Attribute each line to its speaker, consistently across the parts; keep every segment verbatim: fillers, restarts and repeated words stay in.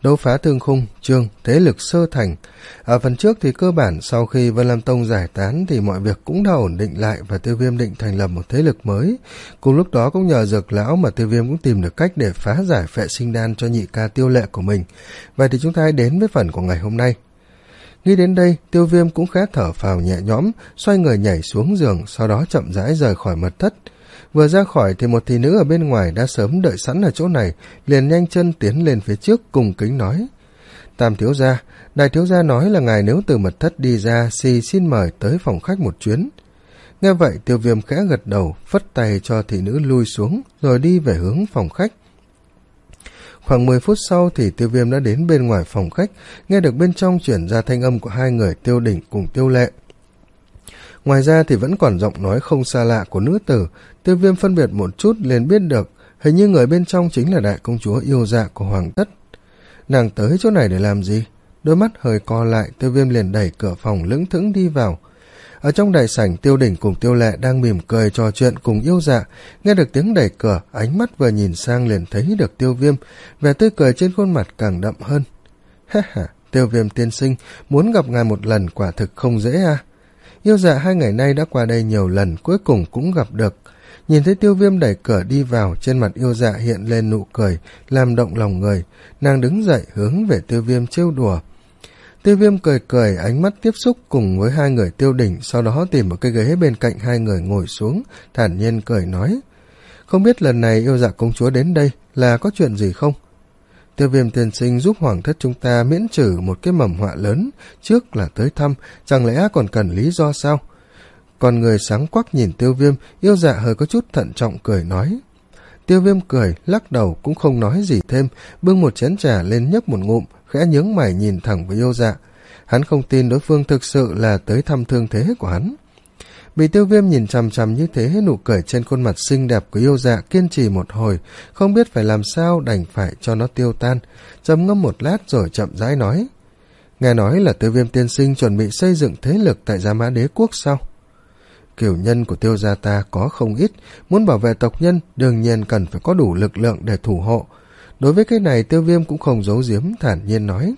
Speaker 1: Đấu phá thương khung, chương thế lực sơ thành. Ở phần trước thì cơ bản sau khi Vân Lam Tông giải tán thì mọi việc cũng đã ổn định lại và Tiêu Viêm định thành lập một thế lực mới. Cùng lúc đó cũng nhờ Dược lão mà Tiêu Viêm cũng tìm được cách để phá giải phệ sinh đan cho nhị ca Tiêu Lệ của mình. Vậy thì chúng ta hãy đến với phần của ngày hôm nay. Nghĩ đến đây, Tiêu Viêm cũng khẽ thở phào nhẹ nhõm, xoay người nhảy xuống giường, sau đó chậm rãi rời khỏi mật thất. Vừa ra khỏi thì một thị nữ ở bên ngoài đã sớm đợi sẵn ở chỗ này, liền nhanh chân tiến lên phía trước cùng kính nói: Tam thiếu gia, đại thiếu gia nói là ngài nếu từ mật thất đi ra thì xin mời tới phòng khách một chuyến. Nghe vậy, Tiêu Viêm khẽ gật đầu, phất tay cho thị nữ lui xuống, rồi đi về hướng phòng khách. Khoảng mười phút sau thì Tiêu Viêm đã đến bên ngoài phòng khách, nghe được bên trong chuyển ra thanh âm của hai người Tiêu Đỉnh cùng Tiêu Lệ. Ngoài ra thì vẫn còn giọng nói không xa lạ của nữ tử. Tiêu Viêm phân biệt một chút liền biết được hình như người bên trong chính là đại công chúa yêu dạ của hoàng thất. Nàng tới chỗ này để làm gì? Đôi mắt hơi co lại, Tiêu Viêm liền đẩy cửa phòng lững thững đi vào. Ở trong đại sảnh, Tiêu Đỉnh cùng Tiêu Lệ đang mỉm cười trò chuyện cùng yêu dạ. Nghe được tiếng đẩy cửa, ánh mắt vừa nhìn sang liền thấy được Tiêu Viêm, vẻ tươi cười trên khuôn mặt càng đậm hơn. Ha ha, Tiêu Viêm tiên sinh, muốn gặp ngài một lần quả thực không dễ à? Yêu dạ hai ngày nay đã qua đây nhiều lần, cuối cùng cũng gặp được. Nhìn thấy Tiêu Viêm đẩy cửa đi vào, trên mặt yêu dạ hiện lên nụ cười, làm động lòng người. Nàng đứng dậy hướng về Tiêu Viêm trêu đùa. Tiêu Viêm cười cười, ánh mắt tiếp xúc cùng với hai người Tiêu Đỉnh, sau đó tìm một cái ghế bên cạnh hai người ngồi xuống, thản nhiên cười nói: Không biết lần này yêu dạ công chúa đến đây là có chuyện gì không? Tiêu Viêm tiên sinh giúp hoàng thất chúng ta miễn trừ một cái mầm họa lớn, trước là tới thăm, chẳng lẽ còn cần lý do sao? Còn người sáng quắc nhìn Tiêu Viêm, yêu dạ hơi có chút thận trọng cười nói. Tiêu Viêm cười, lắc đầu cũng không nói gì thêm, bưng một chén trà lên nhấp một ngụm, khẽ nhướng mày nhìn thẳng với yêu dạ. Hắn không tin đối phương thực sự là tới thăm thương thế của hắn. Bị Tiêu Viêm nhìn chằm chằm như thế, nụ cười trên khuôn mặt xinh đẹp của yêu dạ kiên trì một hồi, không biết phải làm sao đành phải cho nó tiêu tan, trầm ngâm một lát rồi chậm rãi nói: Nghe nói là Tiêu Viêm tiên sinh chuẩn bị xây dựng thế lực tại Gia Mã Đế quốc sao? Cửu nhân của Tiêu gia ta có không ít, muốn bảo vệ tộc nhân đương nhiên cần phải có đủ lực lượng để thủ hộ. Đối với cái này Tiêu Viêm cũng không giấu giếm, thản nhiên nói.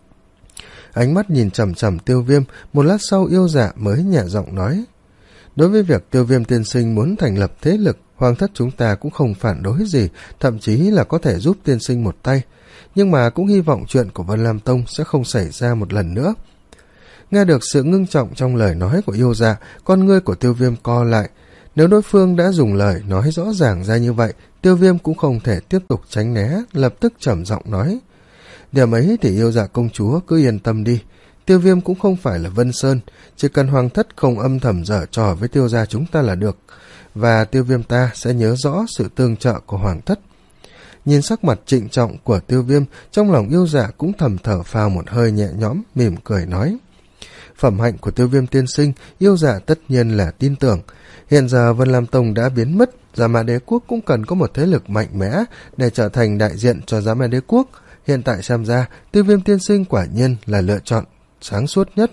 Speaker 1: Ánh mắt nhìn chằm chằm Tiêu Viêm, một lát sau yêu dạ mới nhẹ giọng nói: Đối với việc Tiêu Viêm tiên sinh muốn thành lập thế lực, hoàng thất chúng ta cũng không phản đối gì, thậm chí là có thể giúp tiên sinh một tay, nhưng mà cũng hy vọng chuyện của Vân Lam Tông sẽ không xảy ra một lần nữa. Nghe được sự ngưng trọng trong lời nói của yêu dạ, con ngươi của Tiêu Viêm co lại. Nếu đối phương đã dùng lời nói rõ ràng ra như vậy, Tiêu Viêm cũng không thể tiếp tục tránh né, lập tức trầm giọng nói: Điểm ấy thì yêu dạ công chúa cứ yên tâm đi, Tiêu Viêm cũng không phải là Vân Sơn, chỉ cần hoàng thất không âm thầm giở trò với Tiêu gia chúng ta là được, và Tiêu Viêm ta sẽ nhớ rõ sự tương trợ của hoàng thất. Nhìn sắc mặt trịnh trọng của Tiêu Viêm, trong lòng yêu dạ cũng thầm thở phào một hơi nhẹ nhõm, mỉm cười nói: Phẩm hạnh của Tiêu Viêm tiên sinh, yêu dạ tất nhiên là tin tưởng. Hiện giờ Vân Lam Tông đã biến mất, Gia Mã Đế quốc cũng cần có một thế lực mạnh mẽ để trở thành đại diện cho Gia Mã Đế quốc. Hiện tại xem ra, Tiêu Viêm tiên sinh quả nhiên là lựa chọn sáng suốt nhất.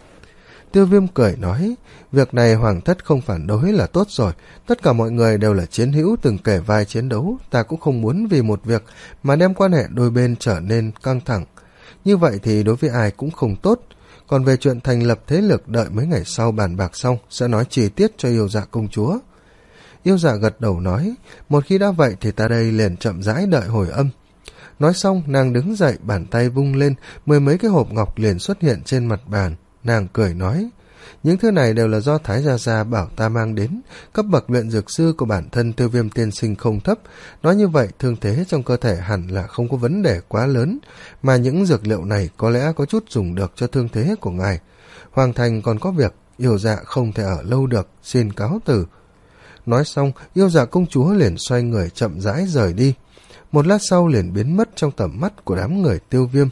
Speaker 1: Tiêu Viêm cười nói: Việc này hoàng thất không phản đối là tốt rồi, tất cả mọi người đều là chiến hữu từng kể vai chiến đấu, ta cũng không muốn vì một việc mà đem quan hệ đôi bên trở nên căng thẳng. Như vậy thì đối với ai cũng không tốt. Còn về chuyện thành lập thế lực, đợi mấy ngày sau bàn bạc xong sẽ nói chi tiết cho yêu dạ công chúa. Yêu dạ gật đầu nói: Một khi đã vậy thì ta đây liền chậm rãi đợi hồi âm. Nói xong nàng đứng dậy, bàn tay vung lên, mười mấy cái hộp ngọc liền xuất hiện trên mặt bàn. Nàng cười nói: Những thứ này đều là do Thái Gia Gia bảo ta mang đến, cấp bậc luyện dược sư của bản thân Tiêu Viêm tiên sinh không thấp. Nói như vậy, thương thế trong cơ thể hẳn là không có vấn đề quá lớn, mà những dược liệu này có lẽ có chút dùng được cho thương thế của ngài. Hoàng thành còn có việc, yêu dạ không thể ở lâu được, xin cáo từ. Nói xong, yêu dạ công chúa liền xoay người chậm rãi rời đi. Một lát sau liền biến mất trong tầm mắt của đám người Tiêu Viêm.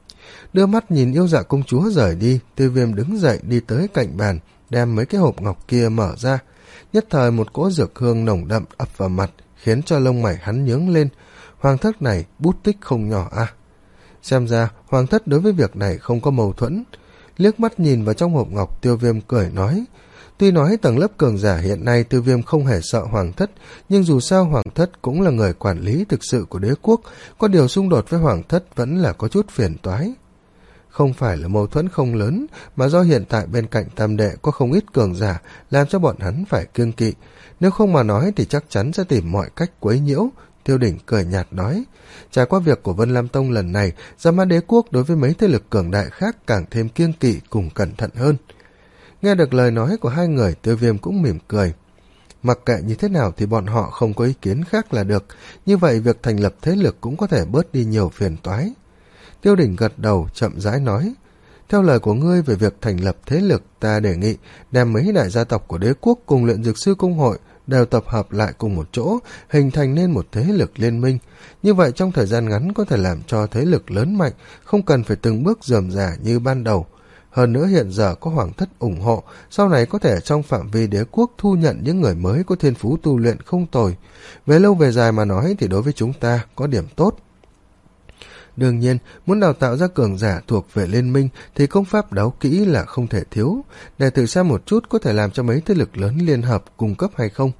Speaker 1: Đưa mắt nhìn yêu dạ công chúa rời đi, Tiêu Viêm đứng dậy đi tới cạnh bàn, đem mấy cái hộp ngọc kia mở ra. Nhất thời một cỗ dược hương nồng đậm ập vào mặt, khiến cho lông mày hắn nhướng lên. Hoàng thất này bút tích không nhỏ à? Xem ra hoàng thất đối với việc này không có mâu thuẫn. Liếc mắt nhìn vào trong hộp ngọc, Tiêu Viêm cười nói: Tuy nói tầng lớp cường giả hiện nay Tiêu Viêm không hề sợ Hoàng thất, nhưng dù sao Hoàng thất cũng là người quản lý thực sự của đế quốc, có điều xung đột với Hoàng thất vẫn là có chút phiền toái. Không phải là mâu thuẫn không lớn, mà do hiện tại bên cạnh tam đệ có không ít cường giả làm cho bọn hắn phải kiêng kỵ, nếu không mà nói thì chắc chắn sẽ tìm mọi cách quấy nhiễu. Tiêu Đỉnh cười nhạt nói, trải qua việc của Vân Lam Tông lần này, Gia Mã Đế Quốc đối với mấy thế lực cường đại khác càng thêm kiêng kỵ cùng cẩn thận hơn. Nghe được lời nói của hai người, Tiêu Viêm cũng mỉm cười. Mặc kệ như thế nào thì bọn họ không có ý kiến khác là được, như vậy việc thành lập thế lực cũng có thể bớt đi nhiều phiền toái. Tiêu Đỉnh gật đầu, chậm rãi nói, theo lời của ngươi về việc thành lập thế lực, ta đề nghị đem mấy đại gia tộc của đế quốc cùng Luyện Dược Sư Công Hội đều tập hợp lại cùng một chỗ, hình thành nên một thế lực liên minh. Như vậy trong thời gian ngắn có thể làm cho thế lực lớn mạnh, không cần phải từng bước rườm rà như ban đầu. Hơn nữa hiện giờ có Hoàng thất ủng hộ, sau này có thể trong phạm vi đế quốc thu nhận những người mới có thiên phú tu luyện không tồi. Về lâu về dài mà nói thì đối với chúng ta có điểm tốt. Đương nhiên, muốn đào tạo ra cường giả thuộc về liên minh thì công pháp đấu kỹ là không thể thiếu, để thử xem một chút có thể làm cho mấy thế lực lớn liên hợp cung cấp hay không.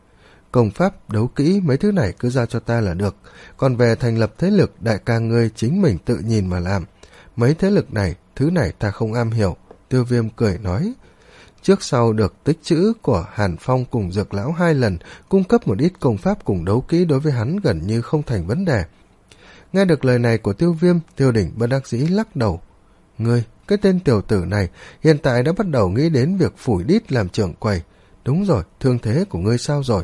Speaker 1: Công pháp, đấu kỹ, mấy thứ này cứ giao cho ta là được, còn về thành lập thế lực, đại ca ngươi chính mình tự nhìn mà làm. Mấy thế lực này, thứ này ta không am hiểu, Tiêu Viêm cười nói. Trước sau được tích trữ của Hàn Phong cùng Dược Lão hai lần, cung cấp một ít công pháp cùng đấu kỹ đối với hắn gần như không thành vấn đề. Nghe được lời này của Tiêu Viêm, Tiêu Đỉnh bất đắc dĩ lắc đầu. Ngươi, cái tên tiểu tử này, hiện tại đã bắt đầu nghĩ đến việc phủi đít làm trưởng quầy. Đúng rồi, thương thế của ngươi sao rồi?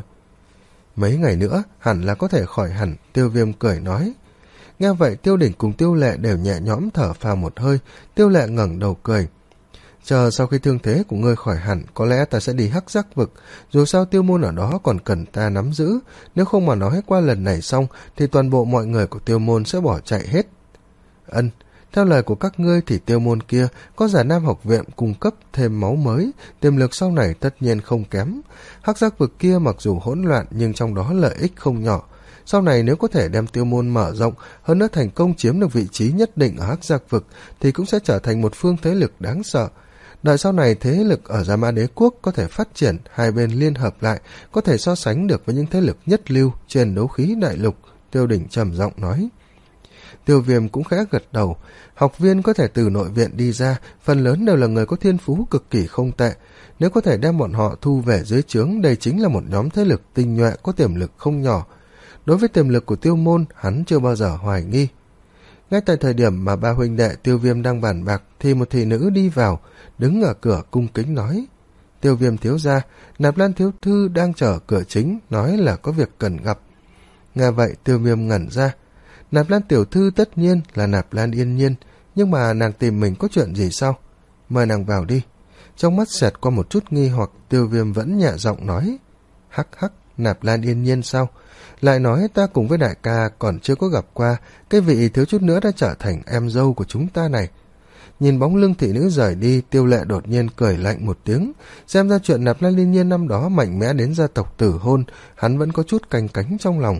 Speaker 1: Mấy ngày nữa, hẳn là có thể khỏi hẳn, Tiêu Viêm cười nói. Nghe vậy, Tiêu Đỉnh cùng Tiêu Lệ đều nhẹ nhõm thở phào một hơi, Tiêu Lệ ngẩng đầu cười. Chờ sau khi thương thế của ngươi khỏi hẳn, có lẽ ta sẽ đi Hắc Giác Vực, dù sao Tiêu môn ở đó còn cần ta nắm giữ, nếu không mà nói qua lần này xong, thì toàn bộ mọi người của Tiêu môn sẽ bỏ chạy hết. Ân, theo lời của các ngươi thì Tiêu môn kia có Giả Nam học viện cung cấp thêm máu mới, tiềm lực sau này tất nhiên không kém. Hắc Giác Vực kia mặc dù hỗn loạn nhưng trong đó lợi ích không nhỏ. Sau này nếu có thể đem Tiêu môn mở rộng, hơn nữa thành công chiếm được vị trí nhất định ở Hắc Giác Vực, thì cũng sẽ trở thành một phương thế lực đáng sợ. Đợi sau này thế lực ở Gia Mã Đế Quốc có thể phát triển, hai bên liên hợp lại, có thể so sánh được với những thế lực nhất lưu trên đấu khí đại lục, Tiêu Đỉnh trầm giọng nói. Tiêu Viêm cũng khẽ gật đầu, học viên có thể từ nội viện đi ra, phần lớn đều là người có thiên phú cực kỳ không tệ. Nếu có thể đem bọn họ thu về dưới trướng, đây chính là một nhóm thế lực tinh nhuệ có tiềm lực không nhỏ. Đối với tiềm lực của Tiêu môn, hắn chưa bao giờ hoài nghi. Ngay tại thời điểm mà ba huynh đệ Tiêu Viêm đang bàn bạc thì một thị nữ đi vào, đứng ở cửa cung kính nói. Tiêu Viêm thiếu gia, Nạp Lan thiếu thư đang chờ cửa chính, nói là có việc cần gặp. Nghe vậy Tiêu Viêm ngẩn ra. Nạp Lan tiểu thư tất nhiên là Nạp Lan Yên Nhiên, nhưng mà nàng tìm mình có chuyện gì sao? Mời nàng vào đi. Trong mắt xẹt qua một chút nghi hoặc, Tiêu Viêm vẫn nhẹ giọng nói. Hắc hắc, Nạp Lan Yên Nhiên sao? Lại nói ta cùng với đại ca còn chưa có gặp qua, cái vị thiếu chút nữa đã trở thành em dâu của chúng ta này. Nhìn bóng lưng thị nữ rời đi, Tiêu Lệ đột nhiên cười lạnh một tiếng. Xem ra chuyện Nạp Lan Liên Nhiên năm đó mạnh mẽ đến gia tộc tử hôn, hắn vẫn có chút canh cánh trong lòng.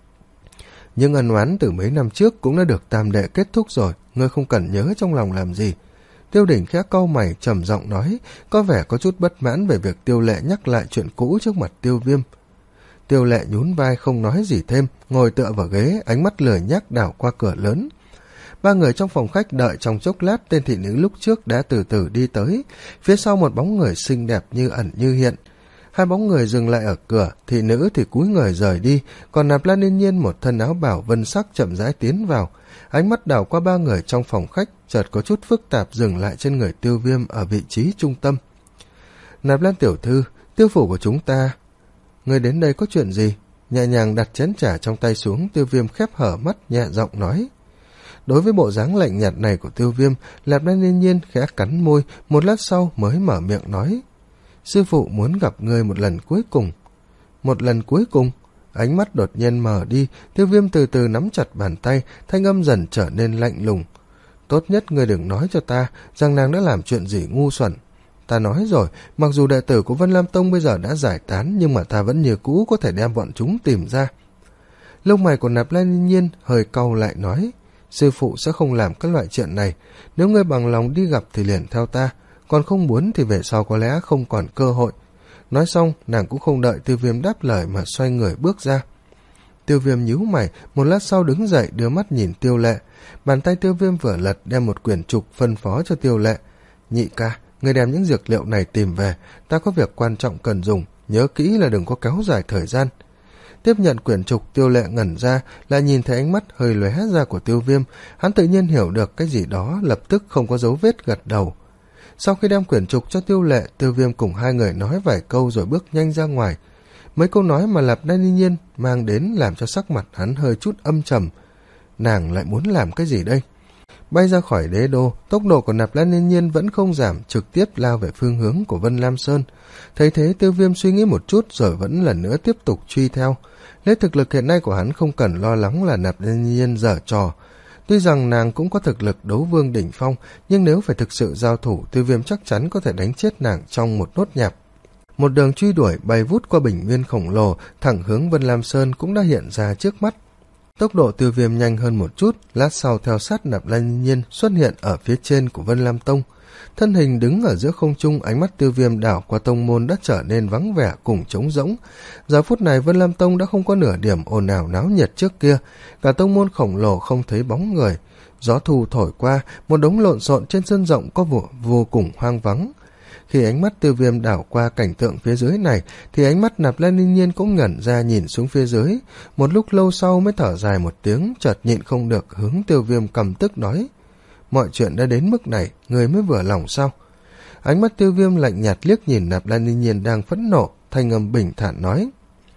Speaker 1: Nhưng ân oán từ mấy năm trước cũng đã được tam đệ kết thúc rồi, ngươi không cần nhớ trong lòng làm gì. Tiêu Đỉnh khẽ cau mày trầm giọng nói, có vẻ có chút bất mãn về việc Tiêu Lệ nhắc lại chuyện cũ trước mặt Tiêu Viêm. Tiêu Lệ nhún vai không nói gì thêm, ngồi tựa vào ghế, ánh mắt lười nhác đảo qua cửa lớn. Ba người trong phòng khách đợi trong chốc lát, tên thị nữ lúc trước đã từ từ đi tới, phía sau một bóng người xinh đẹp như ẩn như hiện. Hai bóng người dừng lại ở cửa, thị nữ thì cúi người rời đi, còn Nạp Lan Yên Nhiên một thân áo bảo vân sắc chậm rãi tiến vào. Ánh mắt đảo qua ba người trong phòng khách, chợt có chút phức tạp dừng lại trên người Tiêu Viêm ở vị trí trung tâm. Nạp Lan tiểu thư, Tiêu phủ của chúng ta, người đến đây có chuyện gì? Nhẹ nhàng đặt chén trà trong tay xuống, Tiêu Viêm khép hở mắt nhẹ giọng nói. Đối với bộ dáng lạnh nhạt này của Tiêu Viêm, Nạp Lan Yên Nhiên khẽ cắn môi, một lát sau mới mở miệng nói. Sư phụ muốn gặp ngươi một lần cuối cùng. Một lần cuối cùng? Ánh mắt đột nhiên mở đi, Tiêu Viêm từ từ nắm chặt bàn tay, thanh âm dần trở nên lạnh lùng. Tốt nhất ngươi đừng nói cho ta rằng nàng đã làm chuyện gì ngu xuẩn. Ta nói rồi, mặc dù đệ tử của Vân Lam Tông bây giờ đã giải tán, nhưng mà ta vẫn như cũ có thể đem bọn chúng tìm ra. Lông mày của Nạp Lan Yên Nhiên hơi cau lại nói. Sư phụ sẽ không làm các loại chuyện này, nếu ngươi bằng lòng đi gặp thì liền theo ta, còn không muốn thì về sau có lẽ không còn cơ hội. Nói xong, nàng cũng không đợi Tiêu Viêm đáp lời mà xoay người bước ra. Tiêu Viêm nhíu mày, một lát sau đứng dậy đưa mắt nhìn Tiêu Lệ. Bàn tay Tiêu Viêm vừa lật đem một quyển trục phân phó cho Tiêu Lệ. Nhị ca, người đem những dược liệu này tìm về, ta có việc quan trọng cần dùng, nhớ kỹ là đừng có kéo dài thời gian. Tiếp nhận quyển trục, Tiêu Lệ ngẩn ra, lại nhìn thấy ánh mắt hơi lóe ra của Tiêu Viêm, hắn tự nhiên hiểu được cái gì đó, lập tức không có dấu vết gật đầu. Sau khi đem quyển trục cho Tiêu Lệ, Tiêu Viêm cùng hai người nói vài câu rồi bước nhanh ra ngoài. Mấy câu nói mà Nạp Lan Ninh Nhiên mang đến làm cho sắc mặt hắn hơi chút âm trầm. Nàng lại muốn làm cái gì đây? Bay ra khỏi đế đô, tốc độ của Nạp Lan Ninh Nhiên vẫn không giảm, trực tiếp lao về phương hướng của Vân Lam Sơn. Thấy thế, Tiêu Viêm suy nghĩ một chút rồi vẫn lần nữa tiếp tục truy theo. Lấy thực lực hiện nay của hắn không cần lo lắng là Nạp Lan Ninh Nhiên giở trò. Tuy rằng nàng cũng có thực lực đấu vương đỉnh phong, nhưng nếu phải thực sự giao thủ, Tiêu Viêm chắc chắn có thể đánh chết nàng trong một nốt nhạc. Một đường truy đuổi bay vút qua bình nguyên khổng lồ, thẳng hướng Vân Lam Sơn cũng đã hiện ra trước mắt. Tốc độ Tiêu Viêm nhanh hơn một chút, lát sau theo sát Nạp Lan Ninh Nhiên xuất hiện ở phía trên của Vân Lam Tông. Thân hình đứng ở giữa không trung, ánh mắt Tiêu Viêm đảo qua tông môn đã trở nên vắng vẻ cùng trống rỗng. Giờ phút này Vân Lam Tông đã không có nửa điểm ồn ào náo nhiệt trước kia, cả tông môn khổng lồ không thấy bóng người. Gió thu thổi qua, một đống lộn xộn trên sân rộng có vô, vô cùng hoang vắng. Khi ánh mắt Tiêu Viêm đảo qua cảnh tượng phía dưới này, thì ánh mắt Nạp Lan Ninh Nhiên cũng ngẩn ra nhìn xuống phía dưới. Một lúc lâu sau mới thở dài một tiếng, chợt nhịn không được hướng Tiêu Viêm căm tức nói: mọi chuyện đã đến mức này, người mới vừa lòng sao? Ánh mắt Tiêu Viêm lạnh nhạt liếc nhìn Nạp Lan Ninh Nhiên đang phẫn nộ, thanh âm bình thản nói: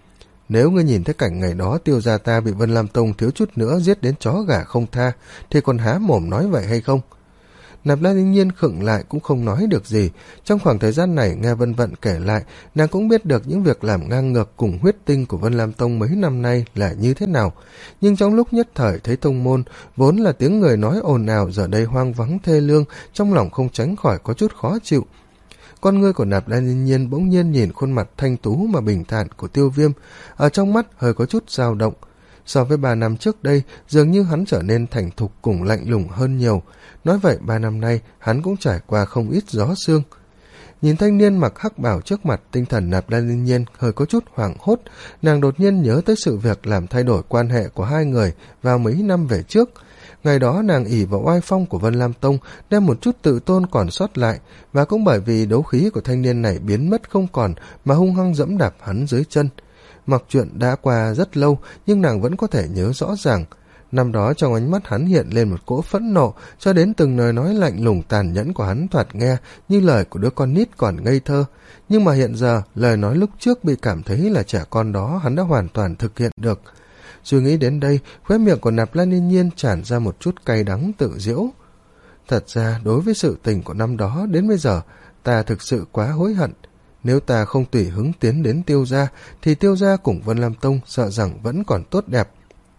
Speaker 1: nếu ngươi nhìn thấy cảnh ngày đó Tiêu gia ta bị Vân Lam Tông thiếu chút nữa giết đến chó gà không tha, thì còn há mồm nói vậy hay không? Nạp Lan Ninh Nhiên khựng lại cũng không nói được gì. Trong khoảng thời gian này nghe Vân Vận kể lại, nàng cũng biết được những việc làm ngang ngược cùng huyết tinh của Vân Lam Tông mấy năm nay là như thế nào. Nhưng trong lúc nhất thời thấy tông môn vốn là tiếng người nói ồn ào giờ đây hoang vắng thê lương, trong lòng không tránh khỏi có chút khó chịu. Con ngươi của Nạp Lan Ninh Nhiên bỗng nhiên nhìn khuôn mặt thanh tú mà bình thản của Tiêu Viêm, ở trong mắt hơi có chút dao động. So với ba năm trước đây, dường như hắn trở nên thành thục cùng lạnh lùng hơn nhiều. Nói vậy ba năm nay, hắn cũng trải qua không ít gió sương. Nhìn thanh niên mặc hắc bào trước mặt, tinh thần Nạp Lan Ninh Nhiên hơi có chút hoảng hốt. Nàng đột nhiên nhớ tới sự việc làm thay đổi quan hệ của hai người vào mấy năm về trước. Ngày đó nàng ỷ vào oai phong của Vân Lam Tông, đem một chút tự tôn còn sót lại, và cũng bởi vì đấu khí của thanh niên này biến mất không còn mà hung hăng dẫm đạp hắn dưới chân. Mặc chuyện đã qua rất lâu, nhưng nàng vẫn có thể nhớ rõ ràng. Năm đó trong ánh mắt hắn hiện lên một cỗ phẫn nộ, cho đến từng lời nói lạnh lùng tàn nhẫn của hắn thoạt nghe như lời của đứa con nít còn ngây thơ. Nhưng mà hiện giờ, lời nói lúc trước bị cảm thấy là trẻ con đó hắn đã hoàn toàn thực hiện được. Suy nghĩ đến đây, khóe miệng của Nạp Lan Ninh Nhiên tràn ra một chút cay đắng tự giễu. Thật ra, đối với sự tình của năm đó đến bây giờ, ta thực sự quá hối hận. Nếu ta không tùy hứng tiến đến Tiêu gia, thì Tiêu gia cùng Vân Lam Tông sợ rằng vẫn còn tốt đẹp.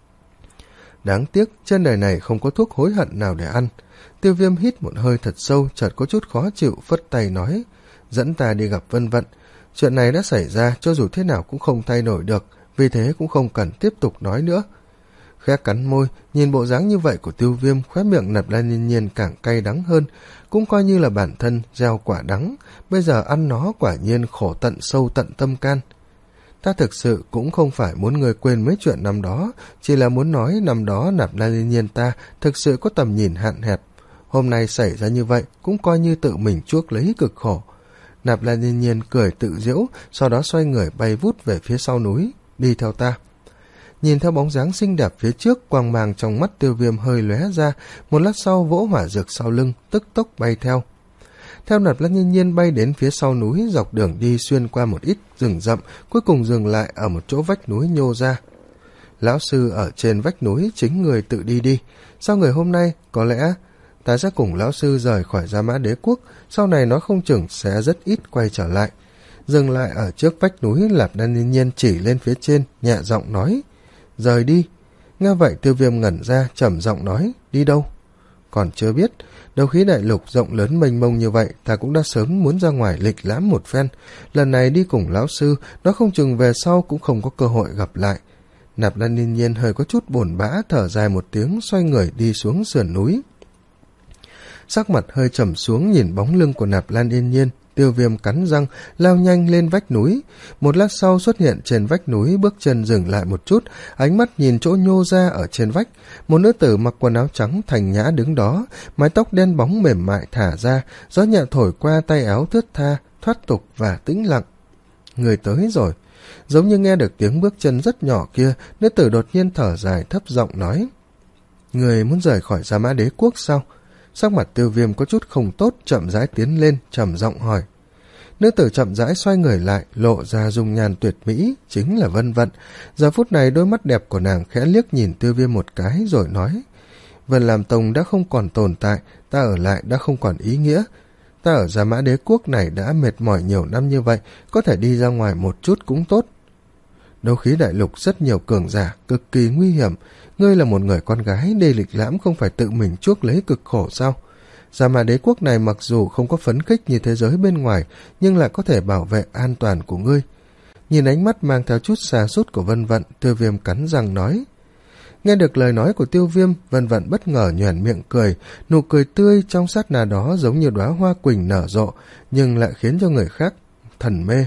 Speaker 1: Đáng tiếc, trên đời này không có thuốc hối hận nào để ăn. Tiêu Viêm hít một hơi thật sâu, chợt có chút khó chịu, phất tay nói: dẫn ta đi gặp Vân Vận. Chuyện này đã xảy ra, cho dù thế nào cũng không thay đổi được, vì thế cũng không cần tiếp tục nói nữa. Khẽ cắn môi, nhìn bộ dáng như vậy của Tiêu Viêm, khóe miệng Nạp Lan Ninh Nhiên càng cay đắng hơn, cũng coi như là bản thân gieo quả đắng, bây giờ ăn nó quả nhiên khổ tận sâu tận tâm can. Ta thực sự cũng không phải muốn người quên mấy chuyện năm đó, chỉ là muốn nói năm đó Nạp Lan Ninh Nhiên ta thực sự có tầm nhìn hạn hẹp. Hôm nay xảy ra như vậy cũng coi như tự mình chuốc lấy cực khổ. Nạp Lan Ninh Nhiên cười tự giễu, sau đó xoay người bay vút về phía sau núi. Đi theo ta. Nhìn theo bóng dáng xinh đẹp phía trước, quang mang trong mắt Tiêu Viêm hơi lóe ra, một lát sau vỗ hỏa dược sau lưng, tức tốc bay theo. Theo Nạp Lan Ninh Nhiên bay đến phía sau núi, dọc đường đi xuyên qua một ít rừng rậm, cuối cùng dừng lại ở một chỗ vách núi nhô ra. Lão sư ở trên vách núi chính người tự đi đi. Sau người hôm nay, có lẽ ta sẽ cùng lão sư rời khỏi Gia Mã Đế Quốc, sau này nó không chừng sẽ rất ít quay trở lại. Dừng lại ở trước vách núi, Nạp Lan Ninh Nhiên chỉ lên phía trên, nhẹ giọng nói: rời đi. Nghe vậy Tiêu Viêm ngẩn ra, trầm giọng nói: đi đâu? Còn chưa biết. Đấu khí đại lục rộng lớn mênh mông như vậy, ta cũng đã sớm muốn ra ngoài lịch lãm một phen. Lần này đi cùng lão sư, nó không chừng về sau cũng không có cơ hội gặp lại. Nạp Lan Ninh Nhiên hơi có chút buồn bã, thở dài một tiếng, xoay người đi xuống sườn núi. Sắc mặt hơi trầm xuống nhìn bóng lưng của Nạp Lan Yên Nhiên, Tiêu Viêm cắn răng lao nhanh lên vách núi. Một lát sau xuất hiện trên vách núi, bước chân dừng lại một chút, ánh mắt nhìn chỗ nhô ra ở trên vách. Một nữ tử mặc quần áo trắng thành nhã đứng đó, mái tóc đen bóng mềm mại thả ra, gió nhẹ thổi qua, tay áo thướt tha, thoát tục và tĩnh lặng. Người tới rồi. Giống như nghe được tiếng bước chân rất nhỏ kia, nữ tử đột nhiên thở dài thấp giọng nói: Người muốn rời khỏi Gia Mã Đế Quốc sao? Sắc mặt Tiêu Viêm có chút không tốt, chậm rãi tiến lên, trầm giọng hỏi. Nữ tử chậm rãi xoay người lại, lộ ra dung nhan tuyệt mỹ, chính là Vân Vận. Giờ phút này đôi mắt đẹp của nàng khẽ liếc nhìn Tiêu Viêm một cái rồi nói: Vân Lam Tông đã không còn tồn tại, ta ở lại đã không còn ý nghĩa. Ta ở Gia Mã Đế Quốc này đã mệt mỏi nhiều năm như vậy, có thể đi ra ngoài một chút cũng tốt. Đấu khí đại lục rất nhiều cường giả, cực kỳ nguy hiểm. Ngươi là một người con gái, đi lịch lãm không phải tự mình chuốc lấy cực khổ sao? Gia Mã Đế Quốc này mặc dù không có phấn khích như thế giới bên ngoài, nhưng lại có thể bảo vệ an toàn của ngươi. Nhìn ánh mắt mang theo chút xa sút của Vân Vận, Tiêu Viêm cắn răng nói. Nghe được lời nói của Tiêu Viêm, Vân Vận bất ngờ nhoẻn miệng cười, nụ cười tươi trong sát na đó giống như đóa hoa quỳnh nở rộ, nhưng lại khiến cho người khác thần mê.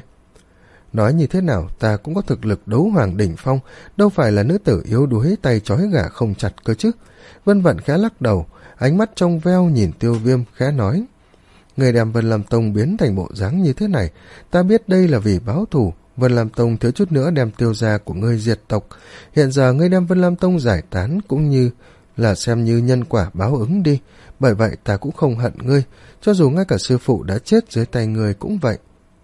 Speaker 1: Nói như thế nào, ta cũng có thực lực đấu hoàng đỉnh phong, đâu phải là nữ tử yếu đuối tay trói gà không chặt cơ chứ. Vân Vận khẽ lắc đầu, ánh mắt trong veo nhìn Tiêu Viêm khẽ nói. Người đem Vân Lam Tông biến thành bộ dáng như thế này, ta biết đây là vì báo thù. Vân Lam Tông thiếu chút nữa đem Tiêu gia của ngươi diệt tộc. Hiện giờ ngươi đem Vân Lam Tông giải tán cũng như là xem như nhân quả báo ứng đi. Bởi vậy ta cũng không hận ngươi, cho dù ngay cả sư phụ đã chết dưới tay ngươi cũng vậy.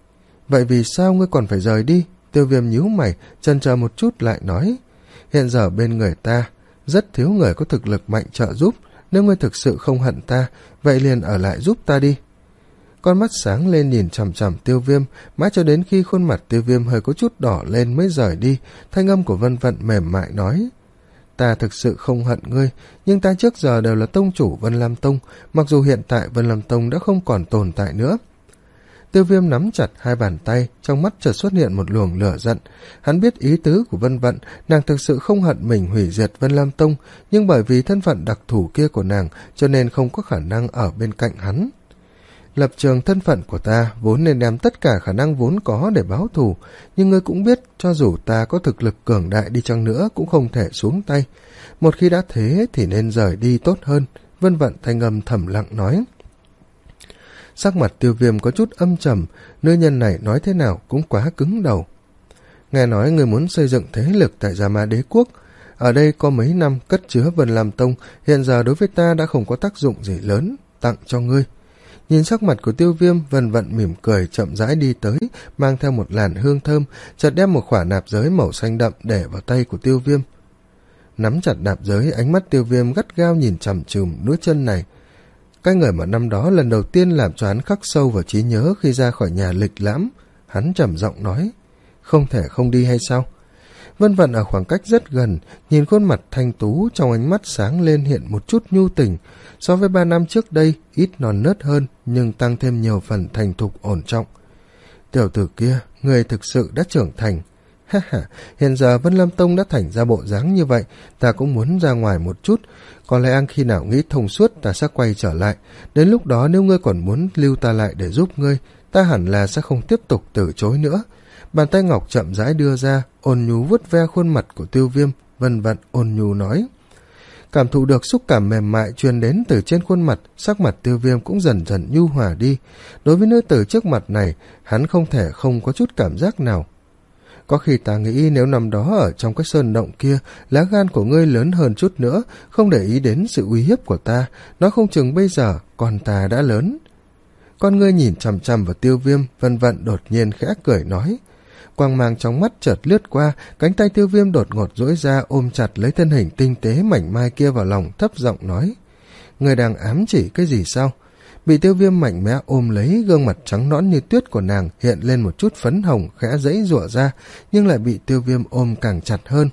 Speaker 1: Vậy vì sao ngươi còn phải rời đi? Tiêu Viêm nhíu mày, chần chờ một chút lại nói. Hiện giờ bên người ta rất thiếu người có thực lực mạnh trợ giúp. Nếu ngươi thực sự không hận ta, vậy liền ở lại giúp ta đi. Con mắt sáng lên nhìn chằm chằm Tiêu Viêm, mãi cho đến khi khuôn mặt Tiêu Viêm hơi có chút đỏ lên mới rời đi. Thanh âm của Vân Vận mềm mại nói. Ta thực sự không hận ngươi, nhưng ta trước giờ đều là tông chủ Vân Lam Tông, mặc dù hiện tại Vân Lam Tông đã không còn tồn tại nữa. Tiêu Viêm nắm chặt hai bàn tay, trong mắt chợt xuất hiện một luồng lửa giận. Hắn biết ý tứ của Vân Vận, nàng thực sự không hận mình hủy diệt Vân Lam Tông, nhưng bởi vì thân phận đặc thù kia của nàng, cho nên không có khả năng ở bên cạnh hắn. Lập trường thân phận của ta vốn nên đem tất cả khả năng vốn có để báo thù, nhưng ngươi cũng biết, cho dù ta có thực lực cường đại đi chăng nữa cũng không thể xuống tay. Một khi đã thế thì nên rời đi tốt hơn. Vân Vận thanh âm thầm lặng nói. Sắc mặt Tiêu Viêm có chút âm trầm, nữ nhân này nói thế nào cũng quá cứng đầu. Nghe nói ngươi muốn xây dựng thế lực tại Gia Mã Đế Quốc. Ở đây có mấy năm cất chứa Vân Lam Tông, hiện giờ đối với ta đã không có tác dụng gì lớn, tặng cho ngươi. Nhìn sắc mặt của Tiêu Viêm, Vân Vận mỉm cười chậm rãi đi tới, mang theo một làn hương thơm, chợt đem một khỏa nạp giới màu xanh đậm để vào tay của Tiêu Viêm. Nắm chặt nạp giới, ánh mắt Tiêu Viêm gắt gao nhìn chằm chằm núi chân này. Cái người mà năm đó lần đầu tiên làm cho hắn khắc sâu vào trí nhớ khi ra khỏi nhà lịch lãm. Hắn trầm giọng nói, không thể không đi hay sao? Vân Vận ở khoảng cách rất gần, nhìn khuôn mặt thanh tú, trong ánh mắt sáng lên hiện một chút nhu tình. So với ba năm trước đây, ít non nớt hơn, nhưng tăng thêm nhiều phần thành thục ổn trọng. Tiểu tử kia, người thực sự đã trưởng thành. Ha ha, hiện giờ Vân Lam Tông đã thành ra bộ dáng như vậy, ta cũng muốn ra ngoài một chút. Có lẽ ăn khi nào nghĩ thông suốt ta sẽ quay trở lại. Đến lúc đó nếu ngươi còn muốn lưu ta lại để giúp ngươi, ta hẳn là sẽ không tiếp tục từ chối nữa. Bàn tay ngọc chậm rãi đưa ra, ôn nhu vuốt ve khuôn mặt của Tiêu Viêm. Vân Vận ôn nhu nói. Cảm thụ được xúc cảm mềm mại truyền đến từ trên khuôn mặt, sắc mặt Tiêu Viêm cũng dần dần nhu hòa đi. Đối với nữ tử trước mặt này, hắn không thể không có chút cảm giác nào. Có khi ta nghĩ nếu năm đó ở trong cái sơn động kia, lá gan của ngươi lớn hơn chút nữa, không để ý đến sự uy hiếp của ta, nó không chừng bây giờ con ta đã lớn. Con ngươi nhìn chằm chằm vào Tiêu Viêm, Vân Vận đột nhiên khẽ cười nói. Quang mang trong mắt chợt lướt qua, cánh tay Tiêu Viêm đột ngột duỗi ra ôm chặt lấy thân hình tinh tế mảnh mai kia vào lòng, thấp giọng nói. Ngươi đang ám chỉ cái gì sao? Bị Tiêu Viêm mạnh mẽ ôm lấy, gương mặt trắng nõn như tuyết của nàng hiện lên một chút phấn hồng, khẽ giãy giụa ra, nhưng lại bị Tiêu Viêm ôm càng chặt hơn.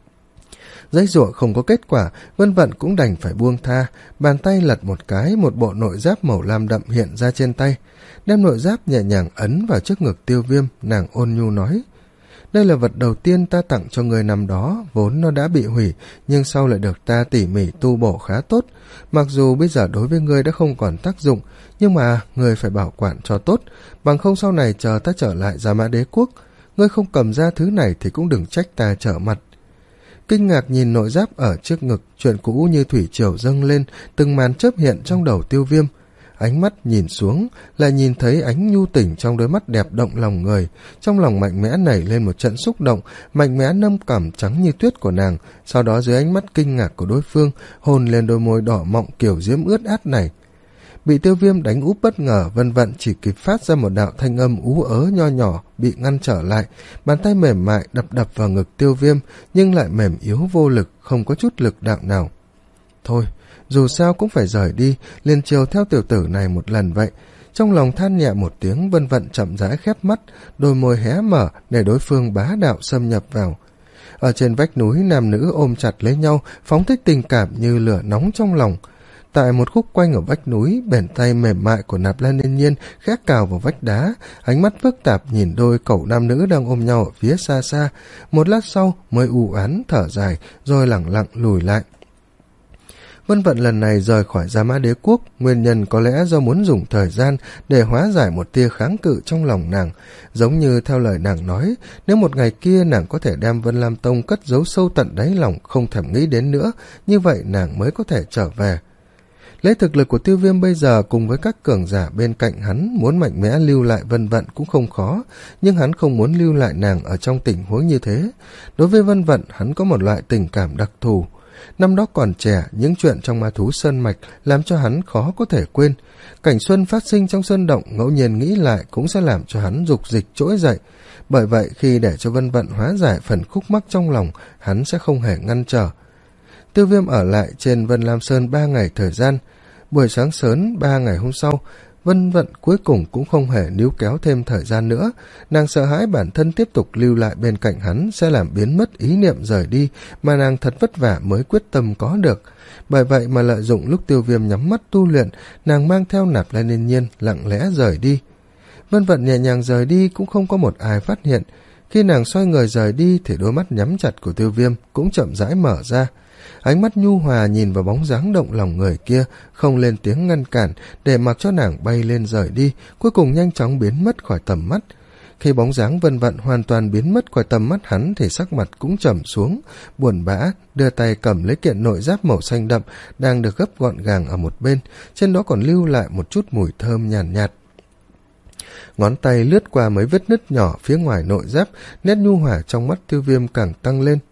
Speaker 1: Giãy giụa không có kết quả, Vân Vận cũng đành phải buông tha, bàn tay lật một cái, một bộ nội giáp màu lam đậm hiện ra trên tay, đem nội giáp nhẹ nhàng ấn vào trước ngực Tiêu Viêm, nàng ôn nhu nói. Đây là vật đầu tiên ta tặng cho người năm đó, vốn nó đã bị hủy, nhưng sau lại được ta tỉ mỉ tu bổ khá tốt. Mặc dù bây giờ đối với ngươi đã không còn tác dụng, nhưng mà ngươi phải bảo quản cho tốt, bằng không sau này chờ ta trở lại Gia Mã Đế Quốc, ngươi không cầm ra thứ này thì cũng đừng trách ta trở mặt. Kinh ngạc nhìn nội giáp ở trước ngực, chuyện cũ như thủy triều dâng lên, từng màn chớp hiện trong đầu Tiêu Viêm. Ánh mắt nhìn xuống, lại nhìn thấy ánh nhu tỉnh trong đôi mắt đẹp động lòng người. Trong lòng mạnh mẽ nảy lên một trận xúc động, mạnh mẽ nâng cằm trắng như tuyết của nàng, sau đó dưới ánh mắt kinh ngạc của đối phương, hôn lên đôi môi đỏ mọng kiểu diễm ướt át này. Bị Tiêu Viêm đánh úp bất ngờ, Vân Vận chỉ kịp phát ra một đạo thanh âm ú ớ nho nhỏ, bị ngăn trở lại. Bàn tay mềm mại đập đập vào ngực Tiêu Viêm, nhưng lại mềm yếu vô lực, không có chút lực đạo nào. Thôi, dù sao cũng phải rời đi, liền chiều theo tiểu tử này một lần vậy. Trong lòng than nhẹ một tiếng, Vân Vận chậm rãi khép mắt, đôi môi hé mở để đối phương bá đạo xâm nhập vào. Ở trên vách núi, nam nữ ôm chặt lấy nhau, phóng thích tình cảm như lửa nóng trong lòng. Tại một khúc quanh ở vách núi, bền tay mềm mại của Nạp Lan Yên Nhiên khẽ cào vào vách đá, ánh mắt phức tạp nhìn đôi cậu nam nữ đang ôm nhau ở phía xa xa. Một lát sau mới u oán thở dài, rồi lẳng lặng lùi lại. Vân Vận lần này rời khỏi Gia Mã Đế Quốc, nguyên nhân có lẽ do muốn dùng thời gian để hóa giải một tia kháng cự trong lòng nàng. Giống như theo lời nàng nói, nếu một ngày kia nàng có thể đem Vân Lam Tông cất giấu sâu tận đáy lòng, không thèm nghĩ đến nữa, như vậy nàng mới có thể trở về. Lấy thực lực của Tiêu Viêm bây giờ cùng với các cường giả bên cạnh hắn, muốn mạnh mẽ lưu lại Vân Vận cũng không khó, nhưng hắn không muốn lưu lại nàng ở trong tình huống như thế. Đối với Vân Vận, hắn có một loại tình cảm đặc thù. Năm đó còn trẻ, những chuyện trong Ma Thú Sơn Mạch làm cho hắn khó có thể quên. Cảnh xuân phát sinh trong sơn động ngẫu nhiên nghĩ lại cũng sẽ làm cho hắn dục dịch trỗi dậy. Bởi vậy khi để cho Vân Vận hóa giải phần khúc mắc trong lòng, hắn sẽ không hề ngăn trở. Tiêu Viêm ở lại trên Vân Lam Sơn ba ngày thời gian. Buổi sáng sớm ba ngày hôm sau, Vân Vận cuối cùng cũng không hề níu kéo thêm thời gian nữa. Nàng sợ hãi bản thân tiếp tục lưu lại bên cạnh hắn sẽ làm biến mất ý niệm rời đi mà nàng thật vất vả mới quyết tâm có được. Bởi vậy mà lợi dụng lúc Tiêu Viêm nhắm mắt tu luyện, nàng mang theo Nạp Lan Yên Nhiên lặng lẽ rời đi. Vân Vận nhẹ nhàng rời đi cũng không có một ai phát hiện. Khi nàng xoay người rời đi thì đôi mắt nhắm chặt của Tiêu Viêm cũng chậm rãi mở ra. Ánh mắt nhu hòa nhìn vào bóng dáng động lòng người kia, không lên tiếng ngăn cản, để mặc cho nàng bay lên rời đi, cuối cùng nhanh chóng biến mất khỏi tầm mắt. Khi bóng dáng Vân Vận hoàn toàn biến mất khỏi tầm mắt hắn thì sắc mặt cũng trầm xuống, buồn bã, đưa tay cầm lấy kiện nội giáp màu xanh đậm đang được gấp gọn gàng ở một bên, trên đó còn lưu lại một chút mùi thơm nhàn nhạt, nhạt. Ngón tay lướt qua mấy vết nứt nhỏ phía ngoài nội giáp, nét nhu hòa trong mắt Tiêu Viêm càng tăng lên.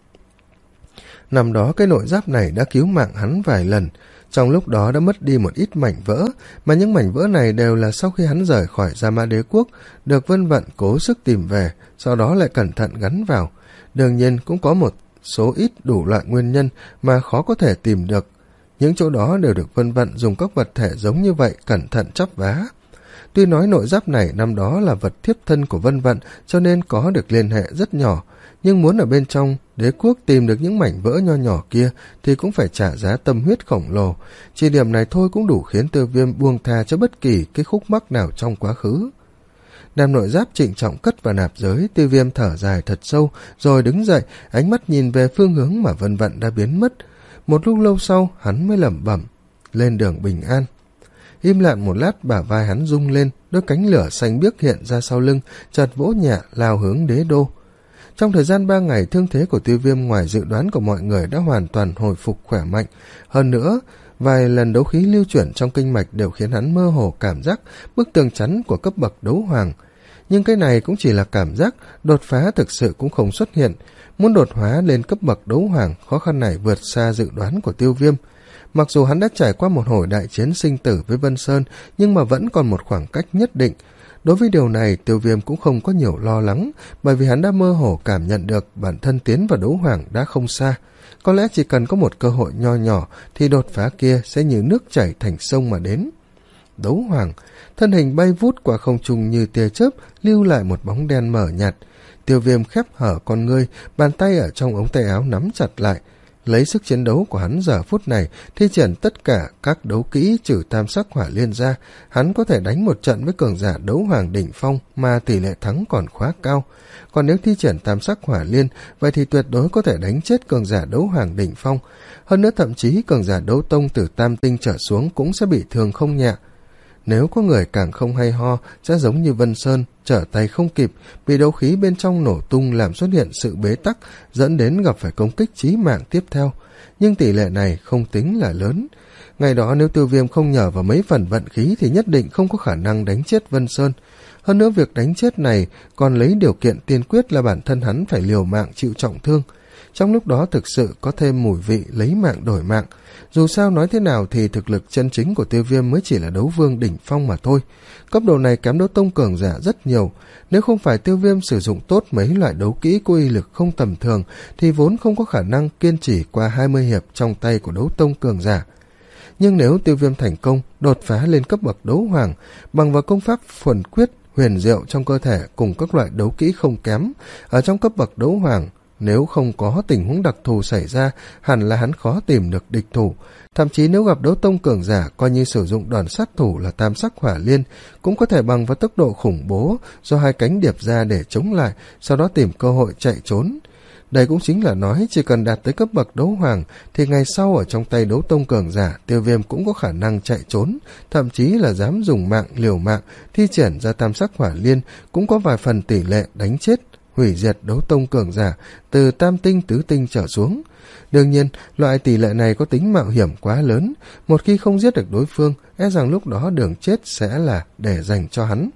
Speaker 1: Năm đó cái nội giáp này đã cứu mạng hắn vài lần, trong lúc đó đã mất đi một ít mảnh vỡ, mà những mảnh vỡ này đều là sau khi hắn rời khỏi Gia Mã Đế Quốc, được Vân Vận cố sức tìm về, sau đó lại cẩn thận gắn vào. Đương nhiên cũng có một số ít đủ loại nguyên nhân mà khó có thể tìm được. Những chỗ đó đều được Vân Vận dùng các vật thể giống như vậy cẩn thận chắp vá. Tuy nói nội giáp này năm đó là vật thiếp thân của Vân Vận cho nên có được liên hệ rất nhỏ, nhưng muốn ở bên trong đế quốc tìm được những mảnh vỡ nho nhỏ kia thì cũng phải trả giá tâm huyết khổng lồ. Chỉ điểm này thôi cũng đủ khiến Tiêu Viêm buông tha cho bất kỳ cái khúc mắc nào trong quá khứ. Đem nội giáp trịnh trọng cất vào nạp giới, Tiêu Viêm thở dài thật sâu, rồi đứng dậy, ánh mắt nhìn về phương hướng mà Vân Vận đã biến mất. Một lúc lâu sau, hắn mới lẩm bẩm, lên đường bình an. Im lặng một lát, bả vai hắn rung lên, đôi cánh lửa xanh biếc hiện ra sau lưng, chợt vỗ nhẹ lao hướng đế đô. Trong thời gian ba ngày, thương thế của Tiêu Viêm ngoài dự đoán của mọi người đã hoàn toàn hồi phục khỏe mạnh. Hơn nữa, vài lần đấu khí lưu chuyển trong kinh mạch đều khiến hắn mơ hồ cảm giác bức tường chắn của cấp bậc đấu hoàng. Nhưng cái này cũng chỉ là cảm giác, đột phá thực sự cũng không xuất hiện. Muốn đột hóa lên cấp bậc đấu hoàng, khó khăn này vượt xa dự đoán của Tiêu Viêm. Mặc dù hắn đã trải qua một hồi đại chiến sinh tử với Vân Sơn, nhưng mà vẫn còn một khoảng cách nhất định. Đối với điều này, Tiêu Viêm cũng không có nhiều lo lắng, bởi vì hắn đã mơ hồ cảm nhận được bản thân tiến vào đấu hoàng đã không xa. Có lẽ chỉ cần có một cơ hội nho nhỏ thì đột phá kia sẽ như nước chảy thành sông mà đến. Đấu hoàng, thân hình bay vút qua không trung như tia chớp, lưu lại một bóng đen mờ nhạt. Tiêu Viêm khép hở con ngươi, bàn tay ở trong ống tay áo nắm chặt lại. lấy sức chiến đấu của hắn giờ phút này, thi triển tất cả các đấu kỹ trừ tam sắc hỏa liên ra, hắn có thể đánh một trận với cường giả đấu hoàng đỉnh phong mà tỷ lệ thắng còn khá cao. Còn nếu thi triển tam sắc hỏa liên, vậy thì tuyệt đối có thể đánh chết cường giả đấu hoàng đỉnh phong. Hơn nữa thậm chí cường giả đấu tông từ tam tinh trở xuống cũng sẽ bị thương không nhẹ. Nếu có người càng không hay ho, sẽ giống như Vân Sơn, trở tay không kịp, bị đấu khí bên trong nổ tung làm xuất hiện sự bế tắc, dẫn đến gặp phải công kích chí mạng tiếp theo. Nhưng tỷ lệ này không tính là lớn. Ngày đó nếu Tiêu Viêm không nhờ vào mấy phần vận khí thì nhất định không có khả năng đánh chết Vân Sơn. Hơn nữa việc đánh chết này còn lấy điều kiện tiên quyết là bản thân hắn phải liều mạng chịu trọng thương. Trong lúc đó thực sự có thêm mùi vị lấy mạng đổi mạng. Dù sao nói thế nào thì thực lực chân chính của Tiêu Viêm mới chỉ là đấu vương đỉnh phong mà thôi. Cấp độ này kém đấu tông cường giả rất nhiều. Nếu không phải Tiêu Viêm sử dụng tốt mấy loại đấu kỹ có uy lực không tầm thường thì vốn không có khả năng kiên trì qua hai mươi hiệp trong tay của đấu tông cường giả. Nhưng nếu Tiêu Viêm thành công đột phá lên cấp bậc đấu hoàng bằng vào công pháp thuần quyết huyền diệu trong cơ thể cùng các loại đấu kỹ không kém ở trong cấp bậc đấu hoàng, nếu không có tình huống đặc thù xảy ra, hẳn là hắn khó tìm được địch thủ. Thậm chí nếu gặp đấu tông cường giả coi như sử dụng đòn sát thủ là tam sắc hỏa liên, cũng có thể bằng vào tốc độ khủng bố do hai cánh điệp ra để chống lại, sau đó tìm cơ hội chạy trốn. Đây cũng chính là nói chỉ cần đạt tới cấp bậc đấu hoàng thì ngày sau ở trong tay đấu tông cường giả, Tiêu Viêm cũng có khả năng chạy trốn, thậm chí là dám dùng mạng liều mạng thi triển ra tam sắc hỏa liên, cũng có vài phần tỷ lệ đánh chết hủy diệt đấu tông cường giả từ tam tinh tứ tinh trở xuống. Đương nhiên, loại tỷ lệ này có tính mạo hiểm quá lớn, một khi không giết được đối phương, e rằng lúc đó đường chết sẽ là để dành cho hắn.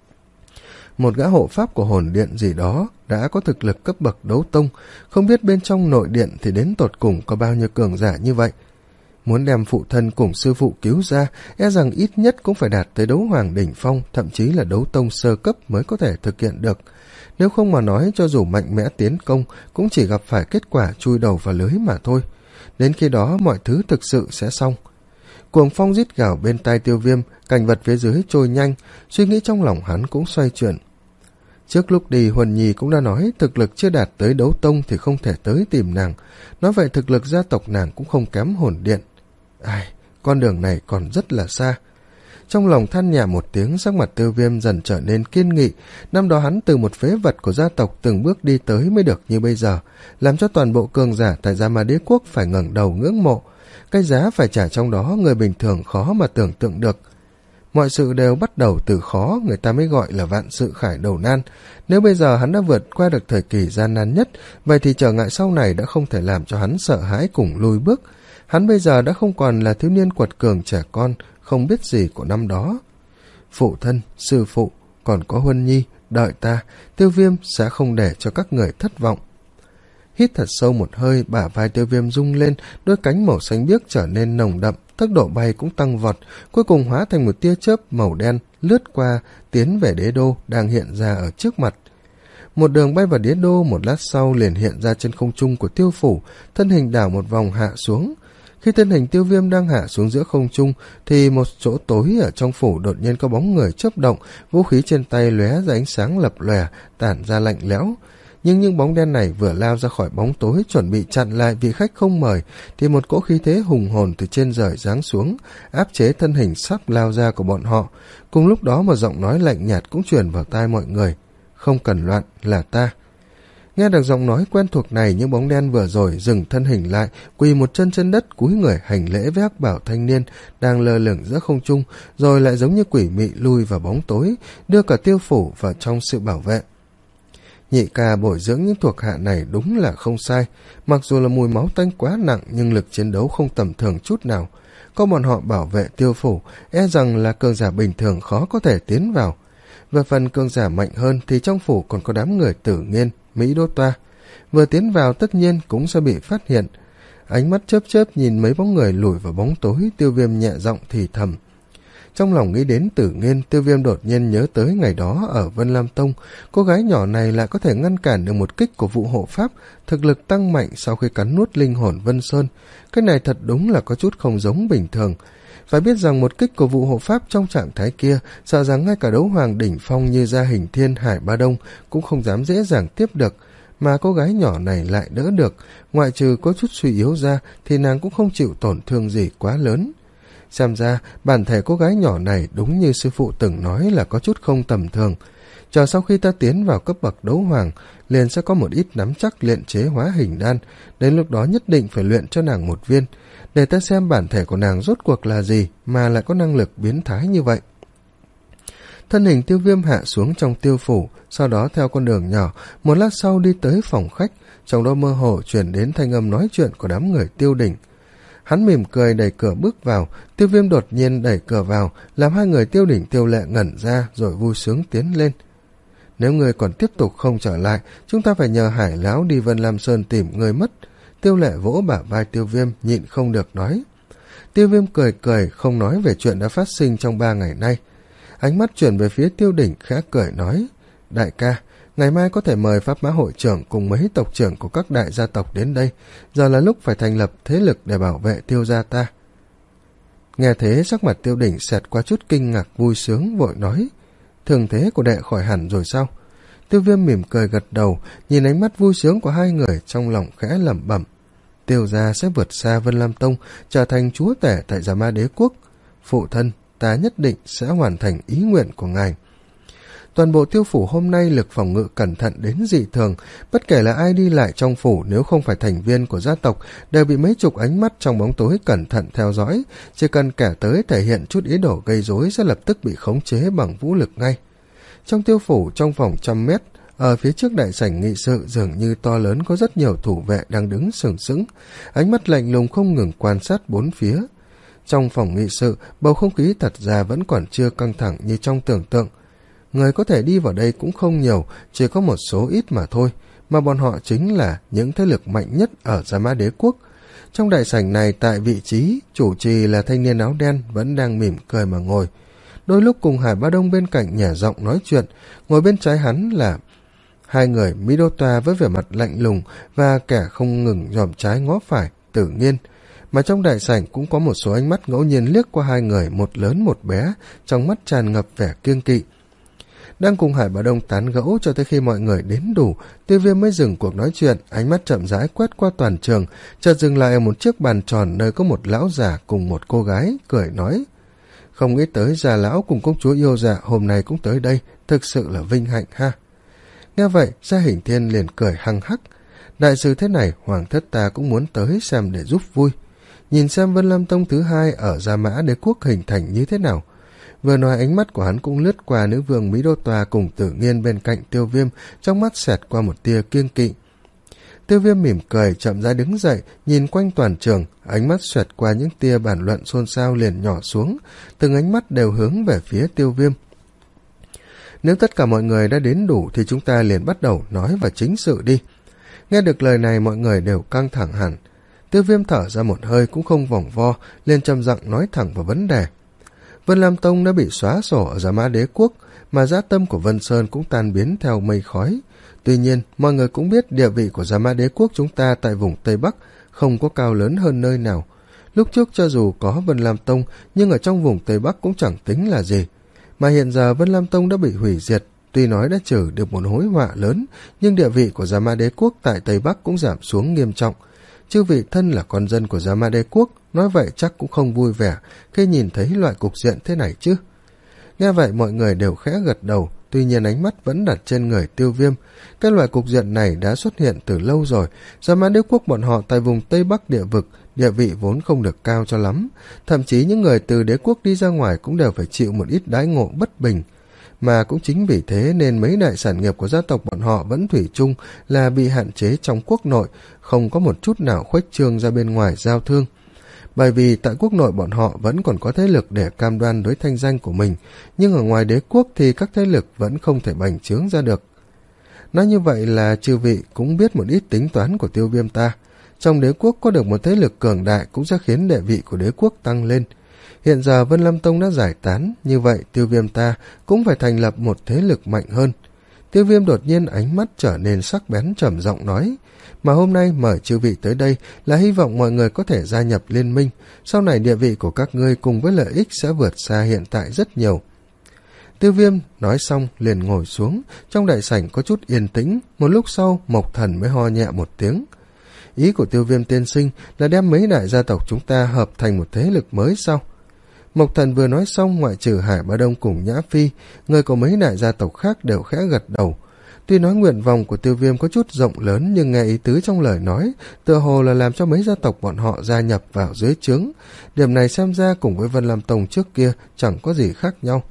Speaker 1: Một gã hộ pháp của hồn điện gì đó đã có thực lực cấp bậc đấu tông, không biết bên trong nội điện thì đến tột cùng có bao nhiêu cường giả như vậy. Muốn đem phụ thân cùng sư phụ cứu ra, e rằng ít nhất cũng phải đạt tới đấu hoàng đỉnh phong, thậm chí là đấu tông sơ cấp mới có thể thực hiện được. Nếu không mà nói, cho dù mạnh mẽ tiến công cũng chỉ gặp phải kết quả chui đầu vào lưới mà thôi. Đến khi đó mọi thứ thực sự sẽ xong. Cuồng phong rít gào bên tai Tiêu Viêm, cảnh vật phía dưới trôi nhanh, suy nghĩ trong lòng hắn cũng xoay chuyển. Trước lúc đi, Huân Nhi cũng đã nói thực lực chưa đạt tới đấu tông thì không thể tới tìm nàng. Nói vậy thực lực gia tộc nàng cũng không kém hồn điện. Ai, con đường này còn rất là xa. Trong lòng than nhả một tiếng, sắc mặt Tiêu Viêm dần trở nên kiên nghị. Năm đó hắn từ một phế vật của gia tộc từng bước đi tới mới được như bây giờ, làm cho toàn bộ cường giả tại Gia Ma Đế Quốc phải ngẩng đầu ngưỡng mộ. Cái giá phải trả trong đó người bình thường khó mà tưởng tượng được. Mọi sự đều bắt đầu từ khó, người ta mới gọi là vạn sự khải đầu nan. Nếu bây giờ hắn đã vượt qua được thời kỳ gian nan nhất, vậy thì trở ngại sau này đã không thể làm cho hắn sợ hãi cùng lùi bước. Hắn bây giờ đã không còn là thiếu niên quật cường trẻ con, không biết gì của năm đó. Phụ thân, sư phụ, còn có Huân Nhi, đợi ta, Tiêu Viêm sẽ không để cho các người thất vọng. Hít thật sâu một hơi, bả vai Tiêu Viêm rung lên, đôi cánh màu xanh biếc trở nên nồng đậm, tốc độ bay cũng tăng vọt, cuối cùng hóa thành một tia chớp màu đen lướt qua, tiến về đế đô đang hiện ra ở trước mặt. Một đường bay vào đế đô, một lát sau liền hiện ra trên không trung của Tiêu phủ, thân hình đảo một vòng hạ xuống. Khi thân hình Tiêu Viêm đang hạ xuống giữa không trung thì một chỗ tối ở trong phủ đột nhiên có bóng người chớp động, vũ khí trên tay lóe ra ánh sáng lập lòe, tản ra lạnh lẽo. Nhưng những bóng đen này vừa lao ra khỏi bóng tối chuẩn bị chặn lại vị khách không mời thì một cỗ khí thế hùng hồn từ trên trời giáng xuống, áp chế thân hình sắp lao ra của bọn họ. Cùng lúc đó một giọng nói lạnh nhạt cũng truyền vào tai mọi người: "Không cần loạn, là ta." Nghe được giọng nói quen thuộc này, những bóng đen vừa rồi dừng thân hình lại, quỳ một chân trên đất cúi người hành lễ với hắc bảo thanh niên đang lơ lửng giữa không trung, rồi lại giống như quỷ mị lui vào bóng tối, đưa cả Tiêu phủ vào trong sự bảo vệ. Nhị ca bồi dưỡng những thuộc hạ này đúng là không sai, mặc dù là mùi máu tanh quá nặng nhưng lực chiến đấu không tầm thường chút nào. Có bọn họ bảo vệ Tiêu phủ, e rằng là cường giả bình thường khó có thể tiến vào. Về phần cường giả mạnh hơn thì trong phủ còn có đám người Tử Nghiên, Mỹ Đô Toa. Vừa tiến vào tất nhiên cũng sẽ bị phát hiện. Ánh mắt chớp chớp nhìn mấy bóng người lùi vào bóng tối, Tiêu Viêm nhẹ giọng thì thầm. Trong lòng nghĩ đến Tử Nghiên, Tiêu Viêm đột nhiên nhớ tới ngày đó ở Vân Lam Tông, cô gái nhỏ này lại có thể ngăn cản được một kích của vụ hộ pháp, thực lực tăng mạnh sau khi cắn nuốt linh hồn Vân Sơn. Cái này thật đúng là có chút không giống bình thường. Phải biết rằng một kích của vụ hộ pháp trong trạng thái kia, sợ rằng ngay cả đấu hoàng đỉnh phong như Gia Hình Thiên, Hải Ba Đông cũng không dám dễ dàng tiếp được, mà cô gái nhỏ này lại đỡ được, ngoại trừ có chút suy yếu ra thì nàng cũng không chịu tổn thương gì quá lớn. Xem ra bản thể cô gái nhỏ này đúng như sư phụ từng nói là có chút không tầm thường. Chờ sau khi ta tiến vào cấp bậc đấu hoàng, liền sẽ có một ít nắm chắc luyện chế hóa hình đan, đến lúc đó nhất định phải luyện cho nàng một viên, để ta xem bản thể của nàng rốt cuộc là gì mà lại có năng lực biến thái như vậy. Thân hình Tiêu Viêm hạ xuống trong tiêu phủ, sau đó theo con đường nhỏ, một lát sau đi tới phòng khách, trong đó mơ hồ chuyển đến thanh âm nói chuyện của đám người Tiêu Đỉnh. Hắn mỉm cười đẩy cửa bước vào, Tiêu Viêm đột nhiên đẩy cửa vào, làm hai người Tiêu Đỉnh Tiêu Lệ ngẩn ra rồi vui sướng tiến lên. Nếu người còn tiếp tục không trở lại, chúng ta phải nhờ Hải Lão đi Vân Lam Sơn tìm người mất. Tiêu Lệ vỗ bả vai Tiêu Viêm, nhịn không được nói. Tiêu Viêm cười cười, không nói về chuyện đã phát sinh trong ba ngày nay. Ánh mắt chuyển về phía Tiêu Đỉnh khẽ cười nói, đại ca, ngày mai có thể mời Pháp Mã hội trưởng cùng mấy tộc trưởng của các đại gia tộc đến đây, giờ là lúc phải thành lập thế lực để bảo vệ Tiêu gia ta. Nghe thế sắc mặt Tiêu Đỉnh xẹt qua chút kinh ngạc vui sướng, vội nói, thương thế của đệ khỏi hẳn rồi sao? Tiêu Viêm mỉm cười gật đầu, nhìn ánh mắt vui sướng của hai người, trong lòng khẽ lẩm bẩm, Tiêu gia sẽ vượt xa Vân Lam Tông, trở thành chúa tể tại Già Ma Đế Quốc. Phụ thân, ta nhất định sẽ hoàn thành ý nguyện của ngài. Toàn bộ tiêu phủ hôm nay lực phòng ngự cẩn thận đến dị thường, bất kể là ai đi lại trong phủ nếu không phải thành viên của gia tộc đều bị mấy chục ánh mắt trong bóng tối cẩn thận theo dõi, chỉ cần kẻ tới thể hiện chút ý đồ gây rối sẽ lập tức bị khống chế bằng vũ lực ngay. Trong tiêu phủ, trong vòng trăm mét, ở phía trước đại sảnh nghị sự dường như to lớn có rất nhiều thủ vệ đang đứng sừng sững, ánh mắt lạnh lùng không ngừng quan sát bốn phía. Trong phòng nghị sự, bầu không khí thật ra vẫn còn chưa căng thẳng như trong tưởng tượng. Người có thể đi vào đây cũng không nhiều, chỉ có một số ít mà thôi, mà bọn họ chính là những thế lực mạnh nhất ở Già Ma Đế Quốc. Trong đại sảnh này, tại vị trí chủ trì là thanh niên áo đen vẫn đang mỉm cười mà ngồi. Đôi lúc cùng Hải Ba Đông bên cạnh nhả giọng nói chuyện, ngồi bên trái hắn là hai người Mỹ Đô Toa với vẻ mặt lạnh lùng và kẻ không ngừng dòm trái ngó phải, Tử Nghiên. Mà trong đại sảnh cũng có một số ánh mắt ngẫu nhiên liếc qua hai người, một lớn một bé, trong mắt tràn ngập vẻ kiêng kỵ. Đang cùng Hải Bá Đông tán gẫu cho tới khi mọi người đến đủ, Tiêu Viêm mới dừng cuộc nói chuyện, ánh mắt chậm rãi quét qua toàn trường, chợt dừng lại ở một chiếc bàn tròn nơi có một lão già cùng một cô gái, cười nói, không nghĩ tới già lão cùng công chúa yêu dạ hôm nay cũng tới đây, thực sự là vinh hạnh ha. Nghe vậy, Gia Hình Thiên liền cười hăng hắc, đại sự thế này hoàng thất ta cũng muốn tới xem để giúp vui, nhìn xem Vân Lam Tông thứ hai ở Gia Mã Đế Quốc hình thành như thế nào. Vừa nói ánh mắt của hắn cũng lướt qua nữ vương Mỹ Đô Toa cùng Tử Nghiên bên cạnh Tiêu Viêm, trong mắt xẹt qua một tia kiêng kỵ. Tiêu Viêm mỉm cười, chậm rãi đứng dậy, nhìn quanh toàn trường, ánh mắt xẹt qua những tia bàn luận xôn xao liền nhỏ xuống, từng ánh mắt đều hướng về phía Tiêu Viêm. Nếu tất cả mọi người đã đến đủ thì chúng ta liền bắt đầu nói vào chính sự đi. Nghe được lời này mọi người đều căng thẳng hẳn. Tiêu Viêm thở ra một hơi cũng không vòng vo, liền trầm giọng nói thẳng vào vấn đề. Vân Lam Tông đã bị xóa sổ ở Già Ma Đế Quốc, mà dã tâm của Vân Sơn cũng tan biến theo mây khói. Tuy nhiên, mọi người cũng biết địa vị của Già Ma Đế Quốc chúng ta tại vùng Tây Bắc không có cao lớn hơn nơi nào. Lúc trước cho dù có Vân Lam Tông, nhưng ở trong vùng Tây Bắc cũng chẳng tính là gì. Mà hiện giờ Vân Lam Tông đã bị hủy diệt, tuy nói đã trừ được một hối họa lớn, nhưng địa vị của Già Ma Đế Quốc tại Tây Bắc cũng giảm xuống nghiêm trọng. Chư vị thân là con dân của Già Ma Đế Quốc, nói vậy chắc cũng không vui vẻ khi nhìn thấy loại cục diện thế này chứ. Nghe vậy mọi người đều khẽ gật đầu, tuy nhiên ánh mắt vẫn đặt trên người Tiêu Viêm. Cái loại cục diện này đã xuất hiện từ lâu rồi. Già Ma Đế Quốc bọn họ tại vùng Tây Bắc địa vực, địa vị vốn không được cao cho lắm. Thậm chí những người từ đế quốc đi ra ngoài cũng đều phải chịu một ít đãi ngộ bất bình. Mà cũng chính vì thế nên mấy đại sản nghiệp của gia tộc bọn họ vẫn thủy chung là bị hạn chế trong quốc nội, không có một chút nào khuếch trương ra bên ngoài giao thương. Bởi vì tại quốc nội bọn họ vẫn còn có thế lực để cam đoan đối thanh danh của mình, nhưng ở ngoài đế quốc thì các thế lực vẫn không thể bành trướng ra được. Nói như vậy là chư vị cũng biết một ít tính toán của Tiêu Viêm ta. Trong đế quốc có được một thế lực cường đại cũng sẽ khiến địa vị của đế quốc tăng lên. Hiện giờ Vân Lam Tông đã giải tán, như vậy Tiêu Viêm ta cũng phải thành lập một thế lực mạnh hơn. Tiêu Viêm đột nhiên ánh mắt trở nên sắc bén trầm giọng nói, mà hôm nay mời chư vị tới đây là hy vọng mọi người có thể gia nhập liên minh, sau này địa vị của các ngươi cùng với lợi ích sẽ vượt xa hiện tại rất nhiều. Tiêu Viêm nói xong liền ngồi xuống, trong đại sảnh có chút yên tĩnh, một lúc sau Mộc Thần mới ho nhẹ một tiếng. Ý của Tiêu Viêm tiên sinh là đem mấy đại gia tộc chúng ta hợp thành một thế lực mới sao? Mộc Thần vừa nói xong, ngoại trừ Hải Bá Đông cùng Nhã Phi, người của mấy đại gia tộc khác đều khẽ gật đầu. Tuy nói nguyện vọng của Tiêu Viêm có chút rộng lớn, nhưng nghe ý tứ trong lời nói tựa hồ là làm cho mấy gia tộc bọn họ gia nhập vào dưới trướng. Điểm này xem ra cùng với Vân Lam Tông trước kia chẳng có gì khác nhau.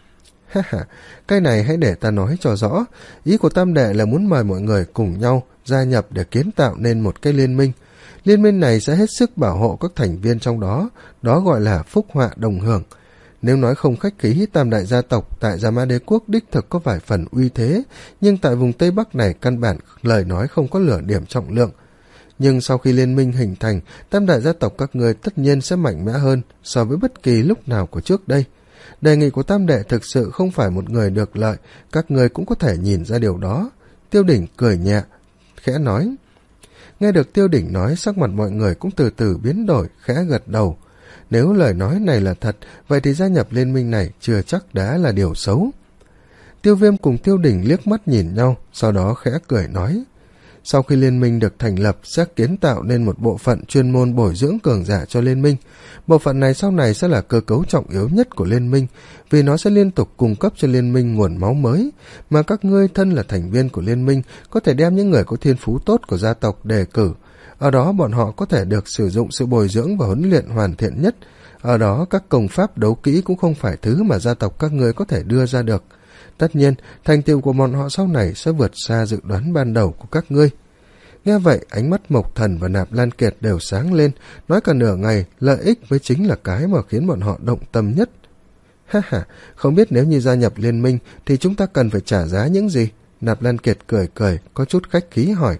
Speaker 1: Ha ha, cái này hãy để ta nói cho rõ. Ý của Tam Đệ là muốn mời mọi người cùng nhau gia nhập để kiến tạo nên một cái liên minh. Liên minh này sẽ hết sức bảo hộ các thành viên trong đó, đó gọi là phúc họa đồng hưởng. Nếu nói không khách khí, Tam đại gia tộc tại Gia Mã Đế Quốc đích thực có vài phần uy thế, nhưng tại vùng Tây Bắc này căn bản lời nói không có lửa điểm trọng lượng. Nhưng sau khi liên minh hình thành, Tam đại gia tộc các người tất nhiên sẽ mạnh mẽ hơn so với bất kỳ lúc nào của trước đây. Đề nghị của Tam đệ thực sự không phải một người được lợi, các người cũng có thể nhìn ra điều đó. Tiêu Đỉnh cười nhẹ, khẽ nói. Nghe được Tiêu Đỉnh nói, sắc mặt mọi người cũng từ từ biến đổi, khẽ gật đầu. Nếu lời nói này là thật, vậy thì gia nhập liên minh này chưa chắc đã là điều xấu. Tiêu Viêm cùng Tiêu Đỉnh liếc mắt nhìn nhau, sau đó khẽ cười nói. Sau khi liên minh được thành lập, sẽ kiến tạo nên một bộ phận chuyên môn bồi dưỡng cường giả cho liên minh. Bộ phận này sau này sẽ là cơ cấu trọng yếu nhất của liên minh, vì nó sẽ liên tục cung cấp cho liên minh nguồn máu mới, mà các ngươi thân là thành viên của liên minh có thể đem những người có thiên phú tốt của gia tộc đề cử. Ở đó bọn họ có thể được sử dụng sự bồi dưỡng và huấn luyện hoàn thiện nhất. Ở đó các công pháp đấu kỹ cũng không phải thứ mà gia tộc các ngươi có thể đưa ra được. Tất nhiên, thành tựu của bọn họ sau này sẽ vượt xa dự đoán ban đầu của các ngươi. Nghe vậy, ánh mắt Mộc Thần và Nạp Lan Kiệt đều sáng lên, nói cả nửa ngày, lợi ích mới chính là cái mà khiến bọn họ động tâm nhất. Ha ha, không biết nếu như gia nhập liên minh thì chúng ta cần phải trả giá những gì? Nạp Lan Kiệt cười cười, có chút khách khí hỏi.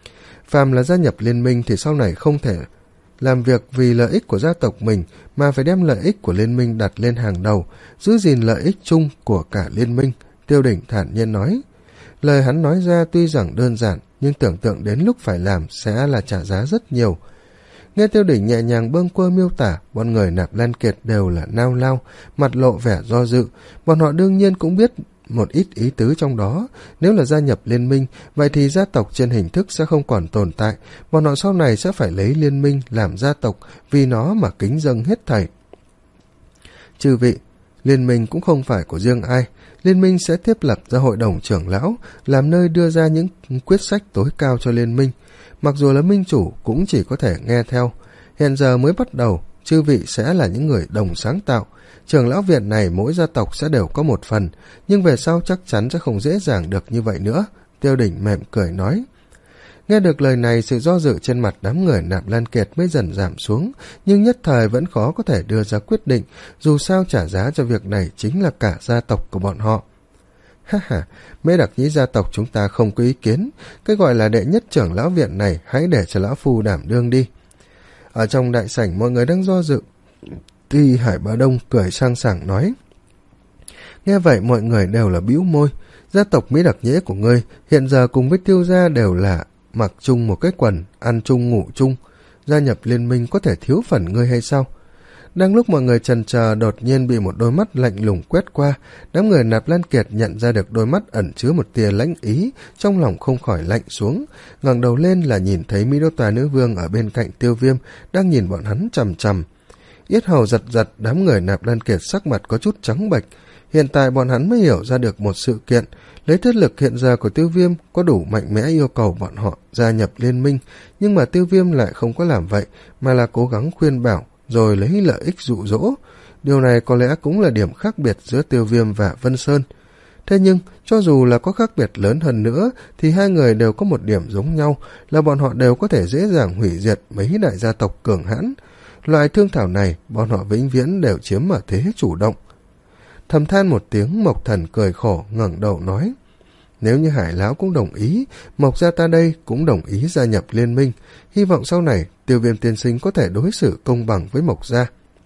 Speaker 1: Phàm là gia nhập liên minh thì sau này không thể làm việc vì lợi ích của gia tộc mình, mà phải đem lợi ích của liên minh đặt lên hàng đầu, giữ gìn lợi ích chung của cả liên minh, Tiêu Đỉnh thản nhiên nói. Lời hắn nói ra tuy rằng đơn giản, nhưng tưởng tượng đến lúc phải làm sẽ là trả giá rất nhiều. Nghe Tiêu Đỉnh nhẹ nhàng bâng quơ miêu tả, bọn người Nạp Lan Kiệt đều là nao nao, mặt lộ vẻ do dự. Bọn họ đương nhiên cũng biết một ít ý tứ trong đó. Nếu là gia nhập liên minh, vậy thì gia tộc trên hình thức sẽ không còn tồn tại. Bọn họ sau này sẽ phải lấy liên minh làm gia tộc, vì nó mà kính dâng hết thảy. Chư vị, liên minh cũng không phải của riêng ai. Liên minh sẽ thiết lập ra hội đồng trưởng lão, làm nơi đưa ra những quyết sách tối cao cho liên minh. Mặc dù là minh chủ cũng chỉ có thể nghe theo. Hiện giờ mới bắt đầu, chư vị sẽ là những người đồng sáng tạo. Trưởng lão viện này mỗi gia tộc sẽ đều có một phần, nhưng về sau chắc chắn sẽ không dễ dàng được như vậy nữa. Tiêu Đỉnh mềm cười nói. Nghe được lời này, sự do dự trên mặt đám người Nạp Lan Kiệt mới dần giảm xuống, nhưng nhất thời vẫn khó có thể đưa ra quyết định, dù sao trả giá cho việc này chính là cả gia tộc của bọn họ. Ha ha, Mễ Đặc Nhĩ gia tộc chúng ta không có ý kiến, cái gọi là đệ nhất trưởng lão viện này hãy để cho lão phu đảm đương đi. Ở trong đại sảnh mọi người đang do dự, thì Hải Bá Đông cười sang sảng nói. Nghe vậy mọi người đều là bĩu môi. Gia tộc Mỹ Đặc Nhĩ của ngươi hiện giờ cùng với Tiêu gia đều là mặc chung một cái quần, ăn chung ngủ chung. Gia nhập liên minh có thể thiếu phần ngươi hay sao? Đang lúc mọi người chần chờ, đột nhiên bị một đôi mắt lạnh lùng quét qua. Đám người Nạp Lan Kiệt nhận ra được đôi mắt ẩn chứa một tia lãnh ý, trong lòng không khỏi lạnh xuống. Ngẩng đầu lên là nhìn thấy Mỹ Đô Tòa Nữ Vương ở bên cạnh Tiêu Viêm đang nhìn bọn hắn chằm chằm. Yết hầu giật giật, đám người Nạp Lan Kiệt sắc mặt có chút trắng bệch. Hiện tại bọn hắn mới hiểu ra được một sự kiện, lấy thiết lực hiện giờ của Tiêu Viêm có đủ mạnh mẽ yêu cầu bọn họ gia nhập liên minh, nhưng mà Tiêu Viêm lại không có làm vậy, mà là cố gắng khuyên bảo, rồi lấy lợi ích dụ dỗ. Điều này có lẽ cũng là điểm khác biệt giữa Tiêu Viêm và Vân Sơn. Thế nhưng, cho dù là có khác biệt lớn hơn nữa, thì hai người đều có một điểm giống nhau, là bọn họ đều có thể dễ dàng hủy diệt mấy đại gia tộc cường hãn. Loại thương thảo này, bọn họ vĩnh viễn đều chiếm ở thế chủ động. Thầm than một tiếng, Mộc Thần cười khổ ngẩng đầu nói. Nếu như Hải Lão cũng đồng ý, Mộc gia ta đây cũng đồng ý gia nhập liên minh. Hy vọng sau này, Tiêu Viêm tiên sinh có thể đối xử công bằng với Mộc gia.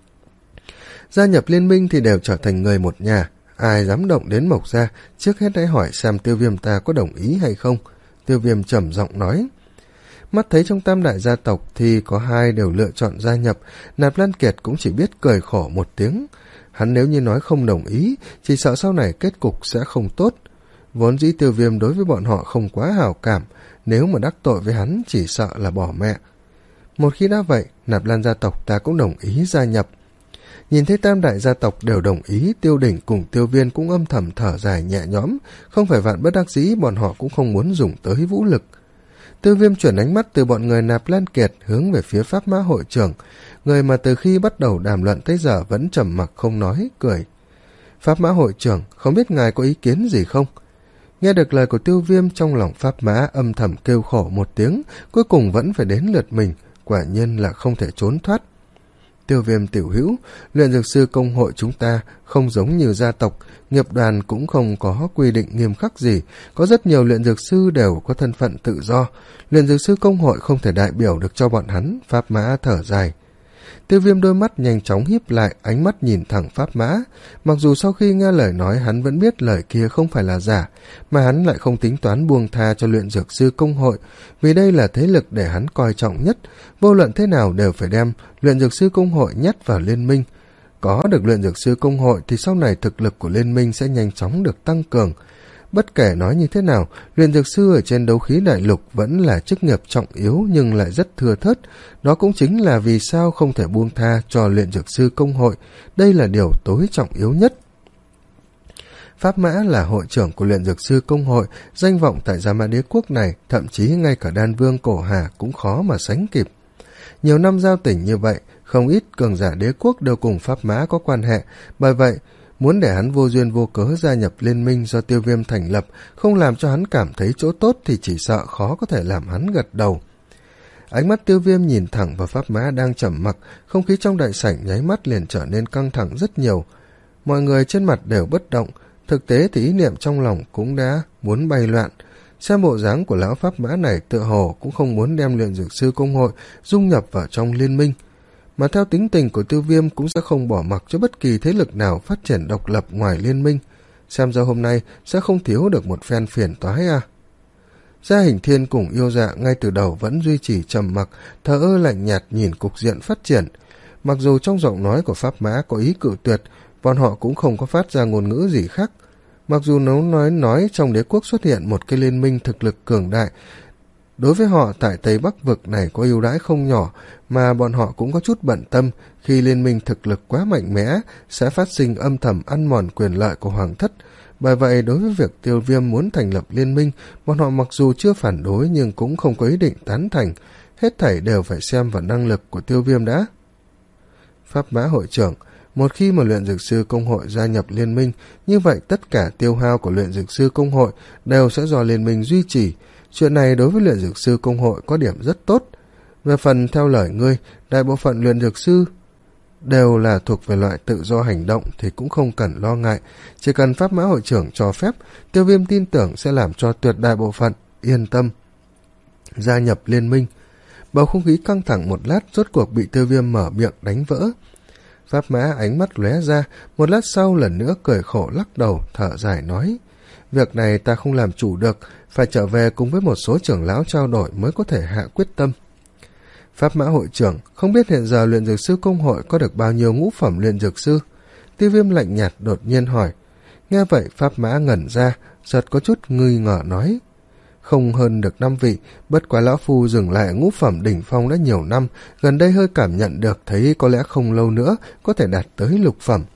Speaker 1: Gia nhập liên minh thì đều trở thành người một nhà. Ai dám động đến Mộc gia, trước hết hãy hỏi xem Tiêu Viêm ta có đồng ý hay không. Tiêu Viêm trầm giọng nói. Mắt thấy trong tam đại gia tộc thì có hai đều lựa chọn gia nhập, Nạp Lan Kiệt cũng chỉ biết cười khổ một tiếng. Hắn nếu như nói không đồng ý, chỉ sợ sau này kết cục sẽ không tốt. Vốn dĩ Tiêu Viêm đối với bọn họ không quá hảo cảm, nếu mà đắc tội với hắn chỉ sợ là bỏ mẹ. Một khi đã vậy, Nạp Lan gia tộc ta cũng đồng ý gia nhập. Nhìn thấy tam đại gia tộc đều đồng ý, Tiêu Đỉnh cùng Tiêu Viên cũng âm thầm thở dài nhẹ nhõm, không phải vạn bất đắc dĩ bọn họ cũng không muốn dùng tới vũ lực. Tiêu Viêm chuyển ánh mắt từ bọn người Nạp Lan Kiệt hướng về phía Pháp Mã hội trưởng, người mà từ khi bắt đầu đàm luận tới giờ vẫn trầm mặc không nói, cười. Pháp Mã hội trưởng, không biết ngài có ý kiến gì không? Nghe được lời của Tiêu Viêm, trong lòng Pháp Mã âm thầm kêu khổ một tiếng, cuối cùng vẫn phải đến lượt mình, quả nhiên là không thể trốn thoát. Tiêu Viêm tiểu hữu, luyện dược sư công hội chúng ta không giống như gia tộc, nghiệp đoàn cũng không có quy định nghiêm khắc gì, có rất nhiều luyện dược sư đều có thân phận tự do, luyện dược sư công hội không thể đại biểu được cho bọn hắn. Pháp Mã thở dài. Tiêu Viêm đôi mắt nhanh chóng híp lại, ánh mắt nhìn thẳng Pháp Mã. Mặc dù sau khi nghe lời nói hắn vẫn biết lời kia không phải là giả, mà hắn lại không tính toán buông tha cho luyện dược sư công hội, vì đây là thế lực để hắn coi trọng nhất, vô luận thế nào đều phải đem luyện dược sư công hội nhét vào liên minh. Có được luyện dược sư công hội thì sau này thực lực của liên minh sẽ nhanh chóng được tăng cường. Bất kể nói như thế nào, luyện dược sư ở trên đấu khí đại lục vẫn là chức nghiệp trọng yếu nhưng lại rất thưa thớt. Đó cũng chính là vì sao không thể buông tha cho luyện dược sư công hội. Đây là điều tối trọng yếu nhất. Pháp Mã là hội trưởng của luyện dược sư công hội, danh vọng tại Gia Mã Đế quốc này, thậm chí ngay cả đan vương Cổ Hà cũng khó mà sánh kịp. Nhiều năm giao tình như vậy, không ít cường giả đế quốc đều cùng Pháp Mã có quan hệ, bởi vậy muốn để hắn vô duyên vô cớ gia nhập liên minh do Tiêu Viêm thành lập, không làm cho hắn cảm thấy chỗ tốt thì chỉ sợ khó có thể làm hắn gật đầu. Ánh mắt Tiêu Viêm nhìn thẳng vào Pháp Mã đang trầm mặc, không khí trong đại sảnh nháy mắt liền trở nên căng thẳng rất nhiều. Mọi người trên mặt đều bất động, thực tế thì ý niệm trong lòng cũng đã muốn bay loạn. Xem bộ dáng của lão Pháp Mã này tựa hồ cũng không muốn đem luyện dược sư công hội dung nhập vào trong liên minh. Mà theo tính tình của Tiêu Viêm cũng sẽ không bỏ mặc cho bất kỳ thế lực nào phát triển độc lập ngoài liên minh. Xem ra hôm nay sẽ không thiếu được một phen phiền toái à. Gia Hình Thiên cùng Yêu Dạ ngay từ đầu vẫn duy trì trầm mặc, thờ ơ lạnh nhạt nhìn cục diện phát triển. Mặc dù trong giọng nói của Pháp Mã có ý cự tuyệt, bọn họ cũng không có phát ra ngôn ngữ gì khác. Mặc dù nấu nói nói trong đế quốc xuất hiện một cái liên minh thực lực cường đại, đối với họ tại Tây Bắc vực này có ưu đãi không nhỏ, mà bọn họ cũng có chút bận tâm khi liên minh thực lực quá mạnh mẽ sẽ phát sinh âm thầm ăn mòn quyền lợi của Hoàng thất. Bởi vậy đối với việc Tiêu Viêm muốn thành lập liên minh, bọn họ mặc dù chưa phản đối nhưng cũng không có ý định tán thành, hết thảy đều phải xem vào năng lực của Tiêu Viêm đã. Pháp Mã hội trưởng, một khi mà luyện dược sư công hội gia nhập liên minh, như vậy tất cả tiêu hao của luyện dược sư công hội đều sẽ do liên minh duy trì. Chuyện này đối với luyện dược sư công hội có điểm rất tốt. Về phần theo lời ngươi, đại bộ phận luyện dược sư đều là thuộc về loại tự do hành động thì cũng không cần lo ngại. Chỉ cần Pháp Mã hội trưởng cho phép, Tiêu Viêm tin tưởng sẽ làm cho tuyệt đại bộ phận yên tâm gia nhập liên minh. Bầu không khí căng thẳng một lát, rốt cuộc bị Tiêu Viêm mở miệng đánh vỡ. Pháp Mã ánh mắt lóe ra, một lát sau lần nữa cười khổ lắc đầu, thở dài nói: việc này ta không làm chủ được, phải trở về cùng với một số trưởng lão trao đổi mới có thể hạ quyết tâm. Pháp Mã hội trưởng, không biết hiện giờ luyện dược sư công hội có được bao nhiêu ngũ phẩm luyện dược sư? Tiêu Viêm lạnh nhạt đột nhiên hỏi. Nghe vậy Pháp Mã ngẩn ra, chợt có chút nghi ngờ nói: không hơn được năm vị, bất quá lão phu dừng lại ngũ phẩm đỉnh phong đã nhiều năm, gần đây hơi cảm nhận được thấy có lẽ không lâu nữa có thể đạt tới lục phẩm.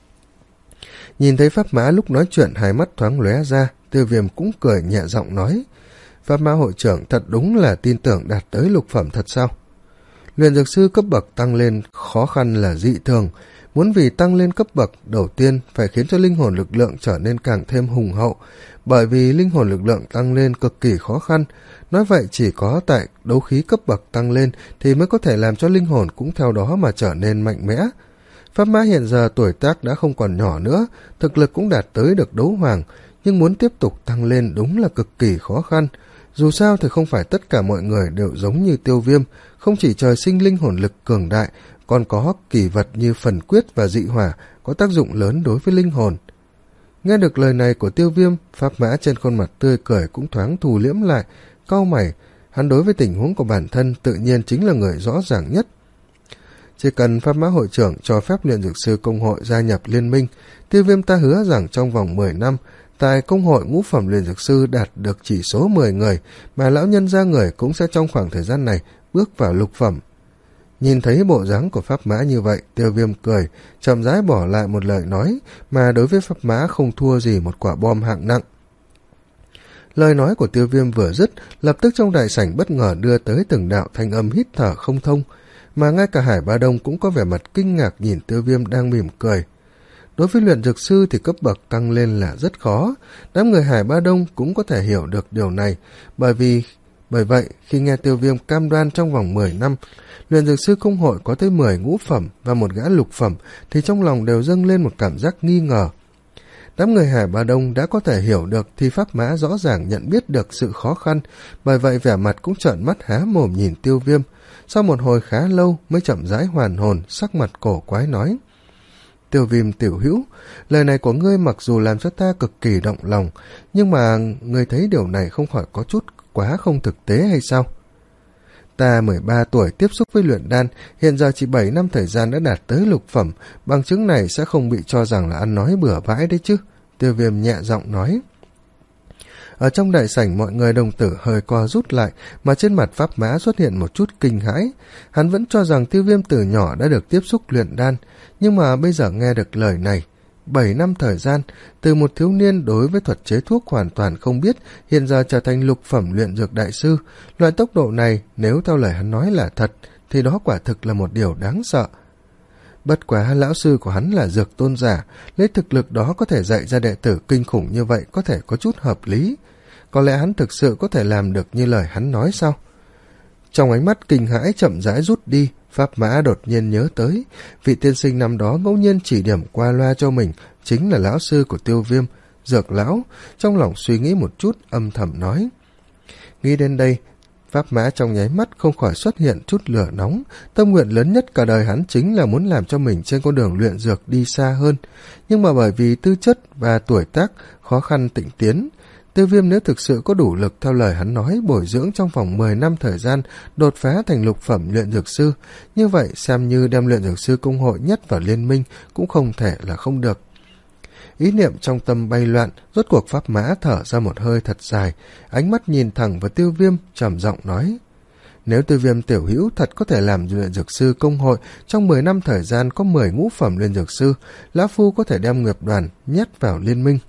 Speaker 1: Nhìn thấy Pháp Mã lúc nói chuyện hai mắt thoáng lóe ra, Tiêu Viêm cũng cười nhẹ giọng nói: Pháp Mã hội trưởng thật đúng là tin tưởng đạt tới lục phẩm thật sao? Luyện dược sư cấp bậc tăng lên khó khăn là dị thường, muốn vì tăng lên cấp bậc đầu tiên phải khiến cho linh hồn lực lượng trở nên càng thêm hùng hậu, bởi vì linh hồn lực lượng tăng lên cực kỳ khó khăn. Nói vậy chỉ có tại đấu khí cấp bậc tăng lên thì mới có thể làm cho linh hồn cũng theo đó mà trở nên mạnh mẽ. Pháp Mã hiện giờ tuổi tác đã không còn nhỏ nữa, thực lực cũng đạt tới được đấu hoàng, nhưng muốn tiếp tục tăng lên đúng là cực kỳ khó khăn. Dù sao thì không phải tất cả mọi người đều giống như Tiêu Viêm, không chỉ trời sinh linh hồn lực cường đại, còn có kỳ vật như phần quyết và dị hỏa có tác dụng lớn đối với linh hồn. Nghe được lời này của Tiêu Viêm, Pháp Mã trên khuôn mặt tươi cười cũng thoáng thu liễm lại, cau mày, hắn đối với tình huống của bản thân tự nhiên chính là người rõ ràng nhất. Chỉ cần Pháp Mã hội trưởng cho phép luyện dược sư công hội gia nhập liên minh, Tiêu Viêm ta hứa rằng trong vòng mười năm, tại công hội ngũ phẩm luyện dược sư đạt được chỉ số mười người, mà lão nhân gia người cũng sẽ trong khoảng thời gian này bước vào lục phẩm. Nhìn thấy bộ dáng của Pháp Mã như vậy, Tiêu Viêm cười, chậm rãi bỏ lại một lời nói, mà đối với Pháp Mã không thua gì một quả bom hạng nặng. Lời nói của Tiêu Viêm vừa dứt, lập tức trong đại sảnh bất ngờ đưa tới từng đạo thanh âm hít thở không thông, mà ngay cả Hải Ba Đông cũng có vẻ mặt kinh ngạc nhìn Tiêu Viêm đang mỉm cười. Đối với luyện dược sư thì cấp bậc tăng lên là rất khó, đám người Hải Ba Đông cũng có thể hiểu được điều này, bởi vì bởi vậy khi nghe Tiêu Viêm cam đoan trong vòng mười năm, luyện dược sư công hội có tới mười ngũ phẩm và một gã lục phẩm thì trong lòng đều dâng lên một cảm giác nghi ngờ. Đám người Hải Ba Đông đã có thể hiểu được thì Pháp Mã rõ ràng nhận biết được sự khó khăn, bởi vậy vẻ mặt cũng trợn mắt há mồm nhìn Tiêu Viêm. Sau một hồi khá lâu mới chậm rãi hoàn hồn, sắc mặt cổ quái nói: Tiêu Viêm tiểu hữu, lời này của ngươi mặc dù làm cho ta cực kỳ động lòng, nhưng mà ngươi thấy điều này không khỏi có chút quá không thực tế hay sao? Ta mười ba tuổi tiếp xúc với luyện đan, hiện giờ chỉ bảy năm thời gian đã đạt tới lục phẩm, bằng chứng này sẽ không bị cho rằng là ăn nói bừa bãi đấy chứ, Tiêu Viêm nhẹ giọng nói. Ở trong đại sảnh mọi người đồng tử hơi co rút lại, mà trên mặt Pháp Mã xuất hiện một chút kinh hãi. Hắn vẫn cho rằng Tiêu Viêm từ nhỏ đã được tiếp xúc luyện đan, nhưng mà bây giờ nghe được lời này, bảy năm thời gian, từ một thiếu niên đối với thuật chế thuốc hoàn toàn không biết, hiện giờ trở thành lục phẩm luyện dược đại sư. Loại tốc độ này, nếu theo lời hắn nói là thật, thì đó quả thực là một điều đáng sợ. Bất quá lão sư của hắn là dược tôn giả, lấy thực lực đó có thể dạy ra đệ tử kinh khủng như vậy có thể có chút hợp lý. Có lẽ hắn thực sự có thể làm được như lời hắn nói sao? Trong ánh mắt kinh hãi chậm rãi rút đi, Pháp Mã đột nhiên nhớ tới, vị tiên sinh năm đó ngẫu nhiên chỉ điểm qua loa cho mình, chính là lão sư của Tiêu Viêm, Dược lão. Trong lòng suy nghĩ một chút, âm thầm nói. Nghĩ đến đây, Pháp Mã trong nháy mắt không khỏi xuất hiện chút lửa nóng. Tâm nguyện lớn nhất cả đời hắn chính là muốn làm cho mình trên con đường luyện dược đi xa hơn, nhưng mà bởi vì tư chất và tuổi tác khó khăn tịnh tiến, Tiêu Viêm nếu thực sự có đủ lực theo lời hắn nói bồi dưỡng trong vòng mười năm thời gian đột phá thành lục phẩm luyện dược sư, như vậy xem như đem luyện dược sư công hội nhất vào liên minh cũng không thể là không được. Ý niệm trong tâm bay loạn, rốt cuộc Pháp Mã thở ra một hơi thật dài, ánh mắt nhìn thẳng vào Tiêu Viêm, trầm giọng nói: Nếu Tiêu Viêm tiểu hữu thật có thể làm luyện dược sư công hội, trong mười năm thời gian có mười ngũ phẩm luyện dược sư, lão phu có thể đem nghiệp đoàn nhét vào liên minh.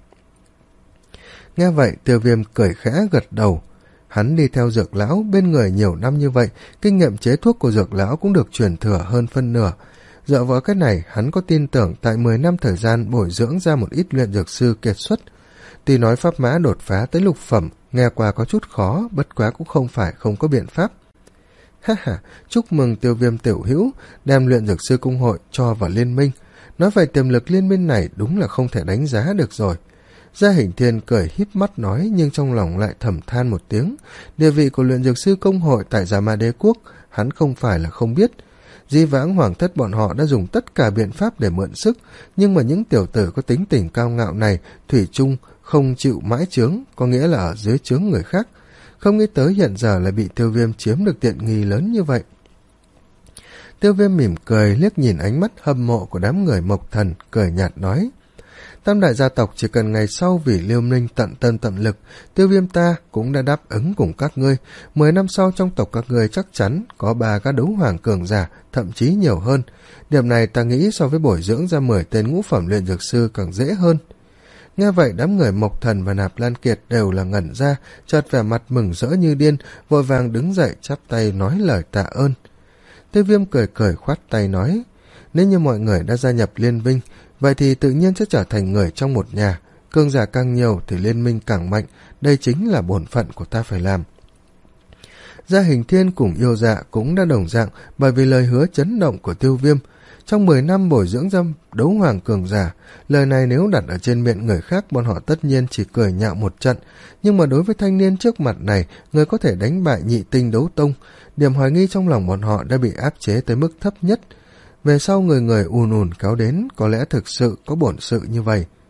Speaker 1: Nghe vậy, Tiêu Viêm cười khẽ gật đầu. Hắn đi theo Dược lão bên người nhiều năm như vậy, kinh nghiệm chế thuốc của Dược lão cũng được truyền thừa hơn phân nửa. Dựa vào cái này, hắn có tin tưởng tại mười năm thời gian bồi dưỡng ra một ít luyện dược sư kiệt xuất. Tuy nói Pháp Mã đột phá tới lục phẩm, nghe qua có chút khó, bất quá cũng không phải không có biện pháp. Ha ha, chúc mừng Tiêu Viêm tiểu hữu, đem luyện dược sư công hội cho vào liên minh. Nói về tiềm lực liên minh này đúng là không thể đánh giá được rồi. Gia Hình Thiên cười híp mắt nói, nhưng trong lòng lại thầm than một tiếng. Địa vị của luyện dược sư công hội tại Giả Ma Đế Quốc, hắn không phải là không biết. Di vãng hoàng thất bọn họ đã dùng tất cả biện pháp để mượn sức, nhưng mà những tiểu tử có tính tình cao ngạo này, thủy chung không chịu mãi chướng, có nghĩa là ở dưới chướng người khác. Không nghĩ tới hiện giờ lại bị Tiêu Viêm chiếm được tiện nghi lớn như vậy. Tiêu Viêm mỉm cười, liếc nhìn ánh mắt hâm mộ của đám người Mộc Thần, cười nhạt nói: Tam đại gia tộc chỉ cần ngày sau vì Liêu Minh tận tân tận lực, Tiêu Viêm ta cũng đã đáp ứng cùng các ngươi. Mười năm sau trong tộc các ngươi chắc chắn có ba gã đấu hoàng cường giả, thậm chí nhiều hơn. Điểm này ta nghĩ so với bồi dưỡng ra mười tên ngũ phẩm luyện dược sư càng dễ hơn. Nghe vậy đám người Mộc Thần và Nạp Lan Kiệt đều là ngẩn ra, chợt vẻ mặt mừng rỡ như điên, vội vàng đứng dậy chắp tay nói lời tạ ơn. Tiêu Viêm cười cười khoát tay nói: Nếu như mọi người đã gia nhập liên minh, vậy thì tự nhiên sẽ trở thành người trong một nhà. Cường giả càng nhiều thì liên minh càng mạnh, đây chính là bổn phận của ta phải làm. Gia Hình Thiên cùng Yêu Dạ cũng đã đồng dạng, bởi vì lời hứa chấn động của Tiêu Viêm. Trong mười năm bồi dưỡng ra đấu hoàng cường giả, lời này nếu đặt ở trên miệng người khác, bọn họ tất nhiên chỉ cười nhạo một trận. Nhưng mà đối với thanh niên trước mặt này, người có thể đánh bại nhị tinh đấu tông, điểm hoài nghi trong lòng bọn họ đã bị áp chế tới mức thấp nhất. Về sau người người ùn ùn kéo đến, có lẽ thực sự có bổn sự như vậy.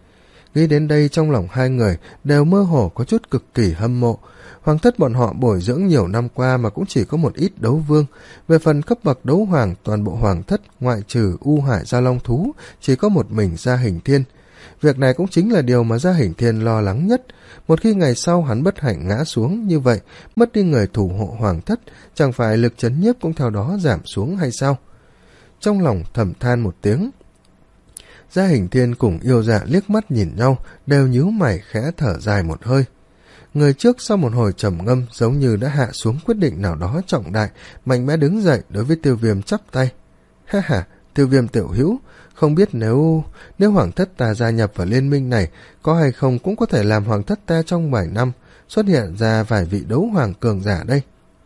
Speaker 1: Nghĩ đến đây trong lòng hai người đều mơ hồ có chút cực kỳ hâm mộ. Hoàng thất bọn họ bồi dưỡng nhiều năm qua mà cũng chỉ có một ít đấu vương. Về phần cấp bậc đấu hoàng, toàn bộ hoàng thất ngoại trừ U Hải Gia Long Thú chỉ có một mình Gia Hình Thiên. Việc này cũng chính là điều mà Gia Hình Thiên lo lắng nhất. Một khi ngày sau hắn bất hạnh ngã xuống như vậy, mất đi người thủ hộ hoàng thất, chẳng phải lực chấn nhiếp cũng theo đó giảm xuống hay sao? Trong lòng thầm than một tiếng. Gia Hình Thiên cùng Yêu Dạ liếc mắt nhìn nhau, đều nhíu mày khẽ thở dài một hơi. Người trước sau một hồi trầm ngâm giống như đã hạ xuống quyết định nào đó trọng đại, mạnh mẽ đứng dậy đối với Tiêu Viêm chắp tay. Ha ha, Tiêu Viêm tiểu hữu, không biết nếu nếu hoàng thất ta gia nhập vào liên minh này, có hay không cũng có thể làm hoàng thất ta trong vài năm xuất hiện ra vài vị đấu hoàng cường giả đây.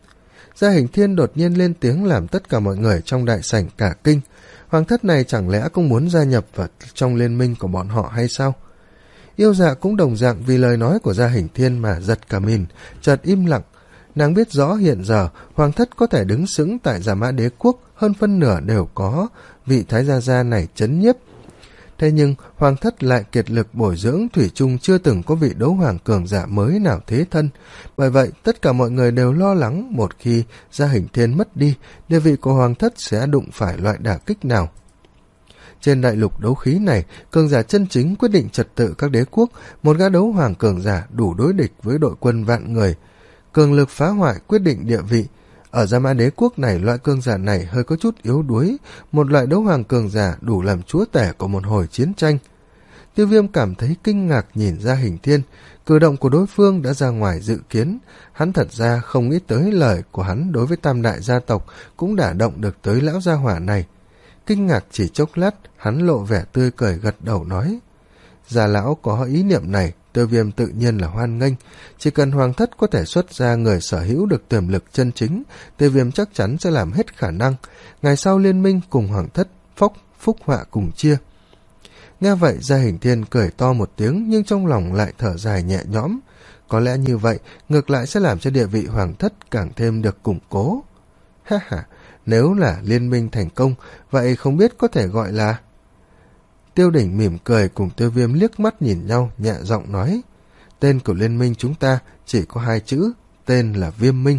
Speaker 1: Gia Hình Thiên đột nhiên lên tiếng làm tất cả mọi người trong đại sảnh cả kinh. Hoàng thất này chẳng lẽ cũng muốn gia nhập vào trong liên minh của bọn họ hay sao? Yêu Dạ cũng đồng dạng vì lời nói của Gia Hình Thiên mà giật cả mình, chợt im lặng. Nàng biết rõ hiện giờ hoàng thất có thể đứng sững tại Giả Mã Đế quốc hơn phân nửa đều có vị Thái Gia Gia này chấn nhiếp. Thế nhưng hoàng thất lại kiệt lực bồi dưỡng, thủy chung chưa từng có vị đấu hoàng cường giả mới nào thế thân. Bởi vậy tất cả mọi người đều lo lắng một khi Gia Hình Thiên mất đi, địa vị của hoàng thất sẽ đụng phải loại đả kích nào. Trên đại lục đấu khí này, cường giả chân chính quyết định trật tự các đế quốc, một gã đấu hoàng cường giả đủ đối địch với đội quân vạn người. Cường lực phá hoại quyết định địa vị. Ở Gia Mã Đế quốc này, loại cường giả này hơi có chút yếu đuối, một loại đấu hoàng cường giả đủ làm chúa tể của một hồi chiến tranh. Tiêu Viêm cảm thấy kinh ngạc nhìn Gia Hình Thiên, cử động của đối phương đã ra ngoài dự kiến. Hắn thật ra không nghĩ tới lời của hắn đối với tam đại gia tộc cũng đả động được tới lão gia hỏa này. Kinh ngạc chỉ chốc lát, hắn lộ vẻ tươi cười gật đầu nói. Già lão có ý niệm này, Tiêu Viêm tự nhiên là hoan nghênh. Chỉ cần hoàng thất có thể xuất ra người sở hữu được tiềm lực chân chính, Tiêu Viêm chắc chắn sẽ làm hết khả năng. Ngày sau liên minh cùng hoàng thất, phúc, phúc họa cùng chia. Nghe vậy Gia Hình Thiên cười to một tiếng, nhưng trong lòng lại thở dài nhẹ nhõm. Có lẽ như vậy, ngược lại sẽ làm cho địa vị hoàng thất càng thêm được củng cố. Ha ha, nếu là liên minh thành công, vậy không biết có thể gọi là... Tiêu Đỉnh mỉm cười cùng Tiêu Viêm liếc mắt nhìn nhau, nhẹ giọng nói. Tên của liên minh chúng ta chỉ có hai chữ, tên là Viêm Minh.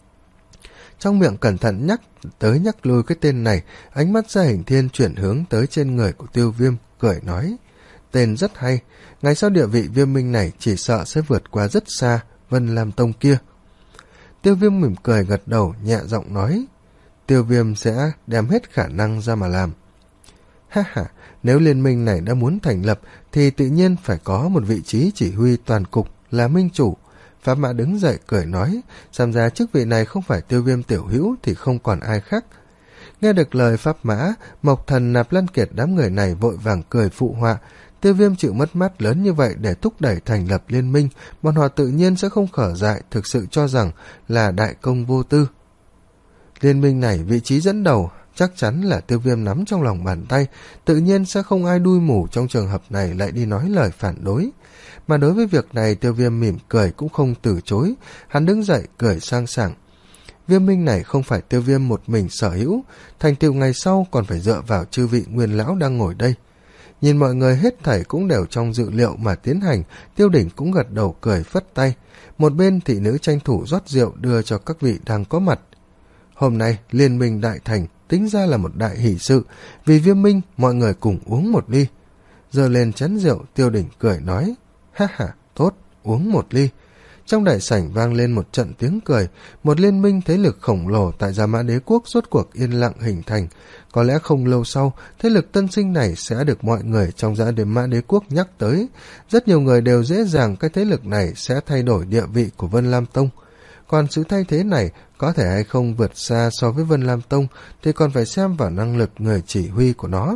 Speaker 1: Trong miệng cẩn thận nhắc tới nhắc lui cái tên này, ánh mắt Gia Hình Thiên chuyển hướng tới trên người của Tiêu Viêm, cười nói. Tên rất hay, ngày sau địa vị Viêm Minh này chỉ sợ sẽ vượt qua rất xa Vân Lam Tông kia. Tiêu Viêm mỉm cười gật đầu, nhẹ giọng nói. Tiêu Viêm sẽ đem hết khả năng ra mà làm. Ha ha, nếu liên minh này đã muốn thành lập thì tự nhiên phải có một vị trí chỉ huy toàn cục là minh chủ. Pháp Mã đứng dậy cười nói, xem ra chức vị này không phải Tiêu Viêm tiểu hữu thì không còn ai khác. Nghe được lời Pháp Mã, Mộc Thần, Nạp Lan Kiệt đám người này vội vàng cười phụ họa. Tiêu Viêm chịu mất mát lớn như vậy để thúc đẩy thành lập liên minh, bọn họ tự nhiên sẽ không khở dại, thực sự cho rằng là đại công vô tư. Liên minh này vị trí dẫn đầu chắc chắn là Tiêu Viêm nắm trong lòng bàn tay, tự nhiên sẽ không ai đuôi mù trong trường hợp này lại đi nói lời phản đối. Mà đối với việc này Tiêu Viêm mỉm cười cũng không từ chối, hắn đứng dậy cười sang sảng. Viêm minh này không phải Tiêu Viêm một mình sở hữu, thành tựu ngày sau còn phải dựa vào chư vị nguyên lão đang ngồi đây. Nhìn mọi người hết thảy cũng đều trong dự liệu mà tiến hành, Tiêu Đỉnh cũng gật đầu cười phất tay. Một bên thị nữ tranh thủ rót rượu đưa cho các vị đang có mặt. Hôm nay liên minh đại thành tính ra là một đại hỷ sự, vì Viêm minh mọi người cùng uống một ly. Giơ lên chén rượu, Tiêu Đỉnh cười nói, ha ha, tốt, uống một ly. Trong đại sảnh vang lên một trận tiếng cười, một liên minh thế lực khổng lồ tại Gia Mã Đế quốc rốt cuộc yên lặng hình thành. Có lẽ không lâu sau, thế lực tân sinh này sẽ được mọi người trong Gia Mã Đế quốc nhắc tới. Rất nhiều người đều dễ dàng cái thế lực này sẽ thay đổi địa vị của Vân Lam Tông. Còn sự thay thế này có thể hay không vượt xa so với Vân Lam Tông thì còn phải xem vào năng lực người chỉ huy của nó.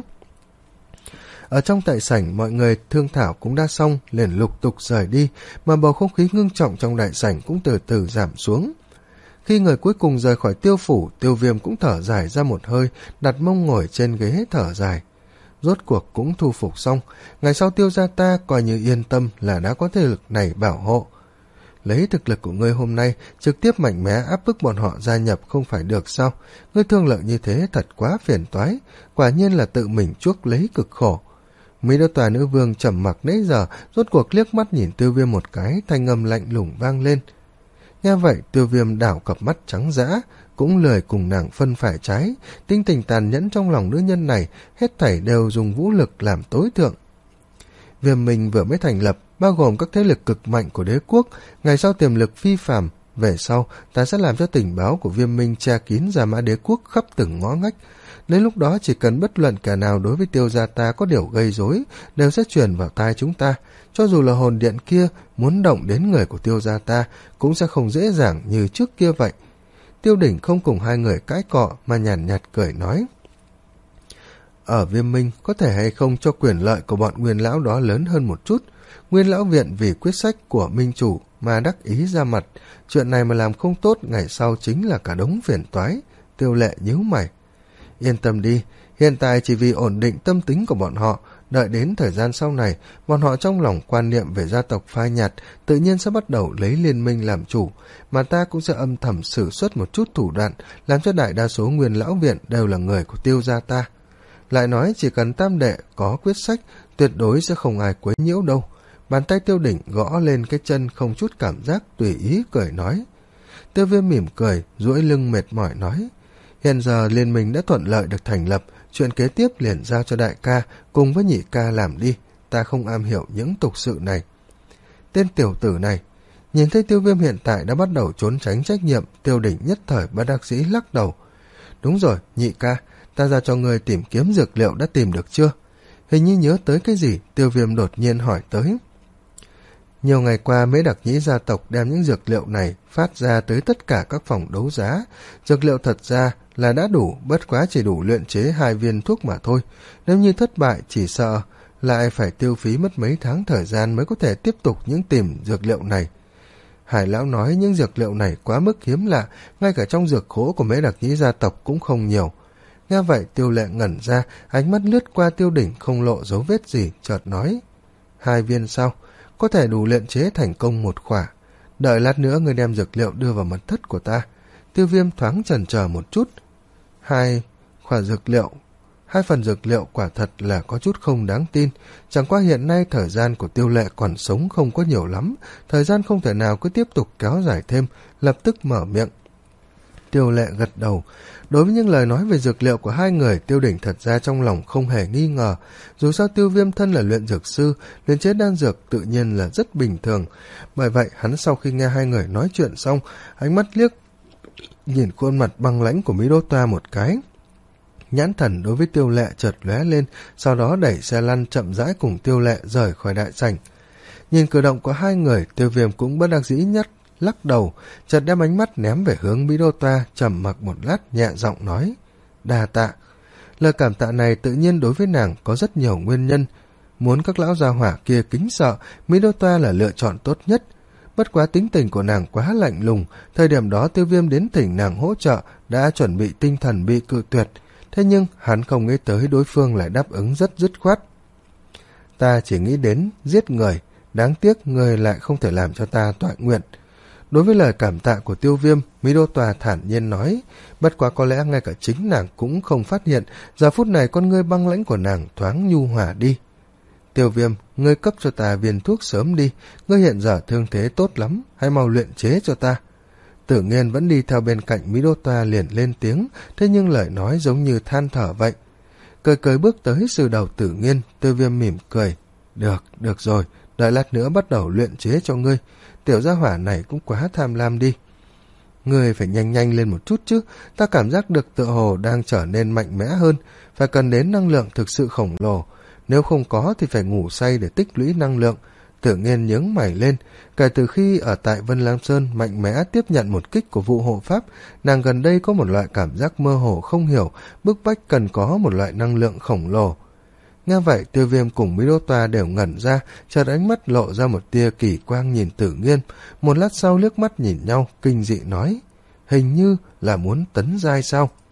Speaker 1: Ở trong đại sảnh mọi người thương thảo cũng đã xong, liền lục tục rời đi, mà bầu không khí ngưng trọng trong đại sảnh cũng từ từ giảm xuống. Khi người cuối cùng rời khỏi Tiêu phủ, Tiêu Viêm cũng thở dài ra một hơi, đặt mông ngồi trên ghế thở dài. Rốt cuộc cũng thu phục xong, ngày sau Tiêu gia ta coi như yên tâm là đã có thế lực này bảo hộ. Lấy thực lực của ngươi hôm nay, trực tiếp mạnh mẽ áp bức bọn họ gia nhập không phải được sao? Ngươi thương lượng như thế thật quá phiền toái, quả nhiên là tự mình chuốc lấy cực khổ. Mỹ Đô Tòa nữ vương trầm mặc nãy giờ, rốt cuộc liếc mắt nhìn Tiêu Viêm một cái, thanh âm lạnh lùng vang lên. Nghe vậy, Tiêu Viêm đảo cặp mắt trắng dã, cũng lười cùng nàng phân phải trái, tinh tình tàn nhẫn trong lòng nữ nhân này, hết thảy đều dùng vũ lực làm tối thượng. Viêm Minh vừa mới thành lập, bao gồm các thế lực cực mạnh của đế quốc, ngày sau tiềm lực phi phàm, về sau ta sẽ làm cho tình báo của Viêm Minh che kín Gia Mã đế quốc khắp từng ngõ ngách. Đến lúc đó chỉ cần bất luận kẻ nào đối với Tiêu gia ta có điều gây rối đều sẽ truyền vào tai chúng ta, cho dù là hồn điện kia muốn động đến người của Tiêu gia ta cũng sẽ không dễ dàng như trước kia vậy. Tiêu Đỉnh không cùng hai người cãi cọ mà nhàn nhạt cười nói. Ở Viêm Minh có thể hay không cho quyền lợi của bọn Nguyên lão đó lớn hơn một chút. Nguyên lão viện vì quyết sách của Minh chủ mà đắc ý ra mặt, chuyện này mà làm không tốt ngày sau chính là cả đống phiền toái. Tiêu Lệ nhíu mày. Yên tâm đi, hiện tại chỉ vì ổn định tâm tính của bọn họ, đợi đến thời gian sau này, bọn họ trong lòng quan niệm về gia tộc phai nhạt, tự nhiên sẽ bắt đầu lấy liên minh làm chủ, mà ta cũng sẽ âm thầm sử xuất một chút thủ đoạn, làm cho đại đa số Nguyên lão viện đều là người của Tiêu gia ta. Lại nói chỉ cần tam đệ có quyết sách, tuyệt đối sẽ không ai quấy nhiễu đâu. Bàn tay Tiêu Đỉnh gõ lên cái chân không chút cảm giác, tùy ý cười nói. Tiêu Viêm mỉm cười, duỗi lưng mệt mỏi nói. Hiện giờ liên minh đã thuận lợi được thành lập, chuyện kế tiếp liền giao cho đại ca cùng với nhị ca làm đi, ta không am hiểu những tục sự này. Tên tiểu tử này, nhìn thấy Tiêu Viêm hiện tại đã bắt đầu trốn tránh trách nhiệm, Tiêu Đỉnh nhất thời bất đắc dĩ lắc đầu. Đúng rồi, nhị ca, ta ra cho người tìm kiếm dược liệu đã tìm được chưa? Hình như nhớ tới cái gì, Tiêu Viêm đột nhiên hỏi tới. Nhiều ngày qua, Mễ Đặc Nhĩ gia tộc đem những dược liệu này phát ra tới tất cả các phòng đấu giá. Dược liệu thật ra là đã đủ, bất quá chỉ đủ luyện chế hai viên thuốc mà thôi. Nếu như thất bại, chỉ sợ lại phải tiêu phí mất mấy tháng thời gian mới có thể tiếp tục những tìm dược liệu này. Hải lão nói những dược liệu này quá mức hiếm lạ, ngay cả trong dược khố của Mễ Đặc Nhĩ gia tộc cũng không nhiều. Nghe vậy, Tiêu Lệ ngẩn ra, ánh mắt lướt qua Tiêu Đỉnh không lộ dấu vết gì, chợt nói. Hai viên sao? Có thể đủ luyện chế thành công một khỏa. Đợi lát nữa người đem dược liệu đưa vào mật thất của ta. Tiêu Viêm thoáng chần chờ một chút. Hai khỏa dược liệu, hai phần dược liệu quả thật là có chút không đáng tin. Chẳng qua hiện nay thời gian của Tiêu Lệ còn sống không có nhiều lắm, thời gian không thể nào cứ tiếp tục kéo dài thêm, lập tức mở miệng. Tiêu Lệ gật đầu. Đối với những lời nói về dược liệu của hai người, Tiêu Đỉnh thật ra trong lòng không hề nghi ngờ. Dù sao Tiêu Viêm thân là luyện dược sư, luyện chế đan dược tự nhiên là rất bình thường. Bởi vậy hắn sau khi nghe hai người nói chuyện xong, ánh mắt liếc nhìn khuôn mặt băng lãnh của Mỹ Đô Toa một cái. Nhãn thần đối với Tiêu Lệ chợt lóe lên, sau đó đẩy xe lăn chậm rãi cùng Tiêu Lệ rời khỏi đại sảnh. Nhìn cử động của hai người, Tiêu Viêm cũng bất đắc dĩ nhất lắc đầu, chợt đem ánh mắt ném về hướng Mỹ Đô Toa, trầm mặc một lát nhẹ giọng nói. Đa tạ. Lời cảm tạ này tự nhiên đối với nàng có rất nhiều nguyên nhân. Muốn các lão gia hỏa kia kính sợ, Mỹ Đô Toa là lựa chọn tốt nhất. Bất quá tính tình của nàng quá lạnh lùng, thời điểm đó Tiêu Viêm đến thỉnh nàng hỗ trợ, đã chuẩn bị tinh thần bị cự tuyệt. Thế nhưng hắn không nghĩ tới đối phương lại đáp ứng rất dứt khoát. Ta chỉ nghĩ đến giết người, đáng tiếc người lại không thể làm cho ta toại nguyện. Đối với lời cảm tạ của Tiêu Viêm, Mỹ Đô Tòa thản nhiên nói, bất quá có lẽ ngay cả chính nàng cũng không phát hiện, giờ phút này con ngươi băng lãnh của nàng thoáng nhu hòa đi. Tiêu Viêm, ngươi cấp cho ta viên thuốc sớm đi, ngươi hiện giờ thương thế tốt lắm, hãy mau luyện chế cho ta. Tử Nghiên vẫn đi theo bên cạnh Mỹ Đô Tòa liền lên tiếng, thế nhưng lời nói giống như than thở vậy. Cười cười bước tới sư đầu Tử Nghiên, Tiêu Viêm mỉm cười. Được, được rồi, đợi lát nữa bắt đầu luyện chế cho ngươi. Tiểu gia hỏa này cũng quá tham lam đi. Ngươi phải nhanh nhanh lên một chút chứ, ta cảm giác được tựa hồ đang trở nên mạnh mẽ hơn, phải cần đến năng lượng thực sự khổng lồ. Nếu không có thì phải ngủ say để tích lũy năng lượng. Tử Nghiên nhướng mày lên, kể từ khi ở tại Vân Lam Sơn mạnh mẽ tiếp nhận một kích của vụ hộ pháp, nàng gần đây có một loại cảm giác mơ hồ không hiểu, bức bách cần có một loại năng lượng khổng lồ. Nghe vậy, Tiêu Viêm cùng Mỹ Đô Toa đều ngẩn ra, chợt ánh mắt lộ ra một tia kỳ quang nhìn Tử Nghiên, một lát sau liếc mắt nhìn nhau, kinh dị nói, hình như là muốn tấn giai sao?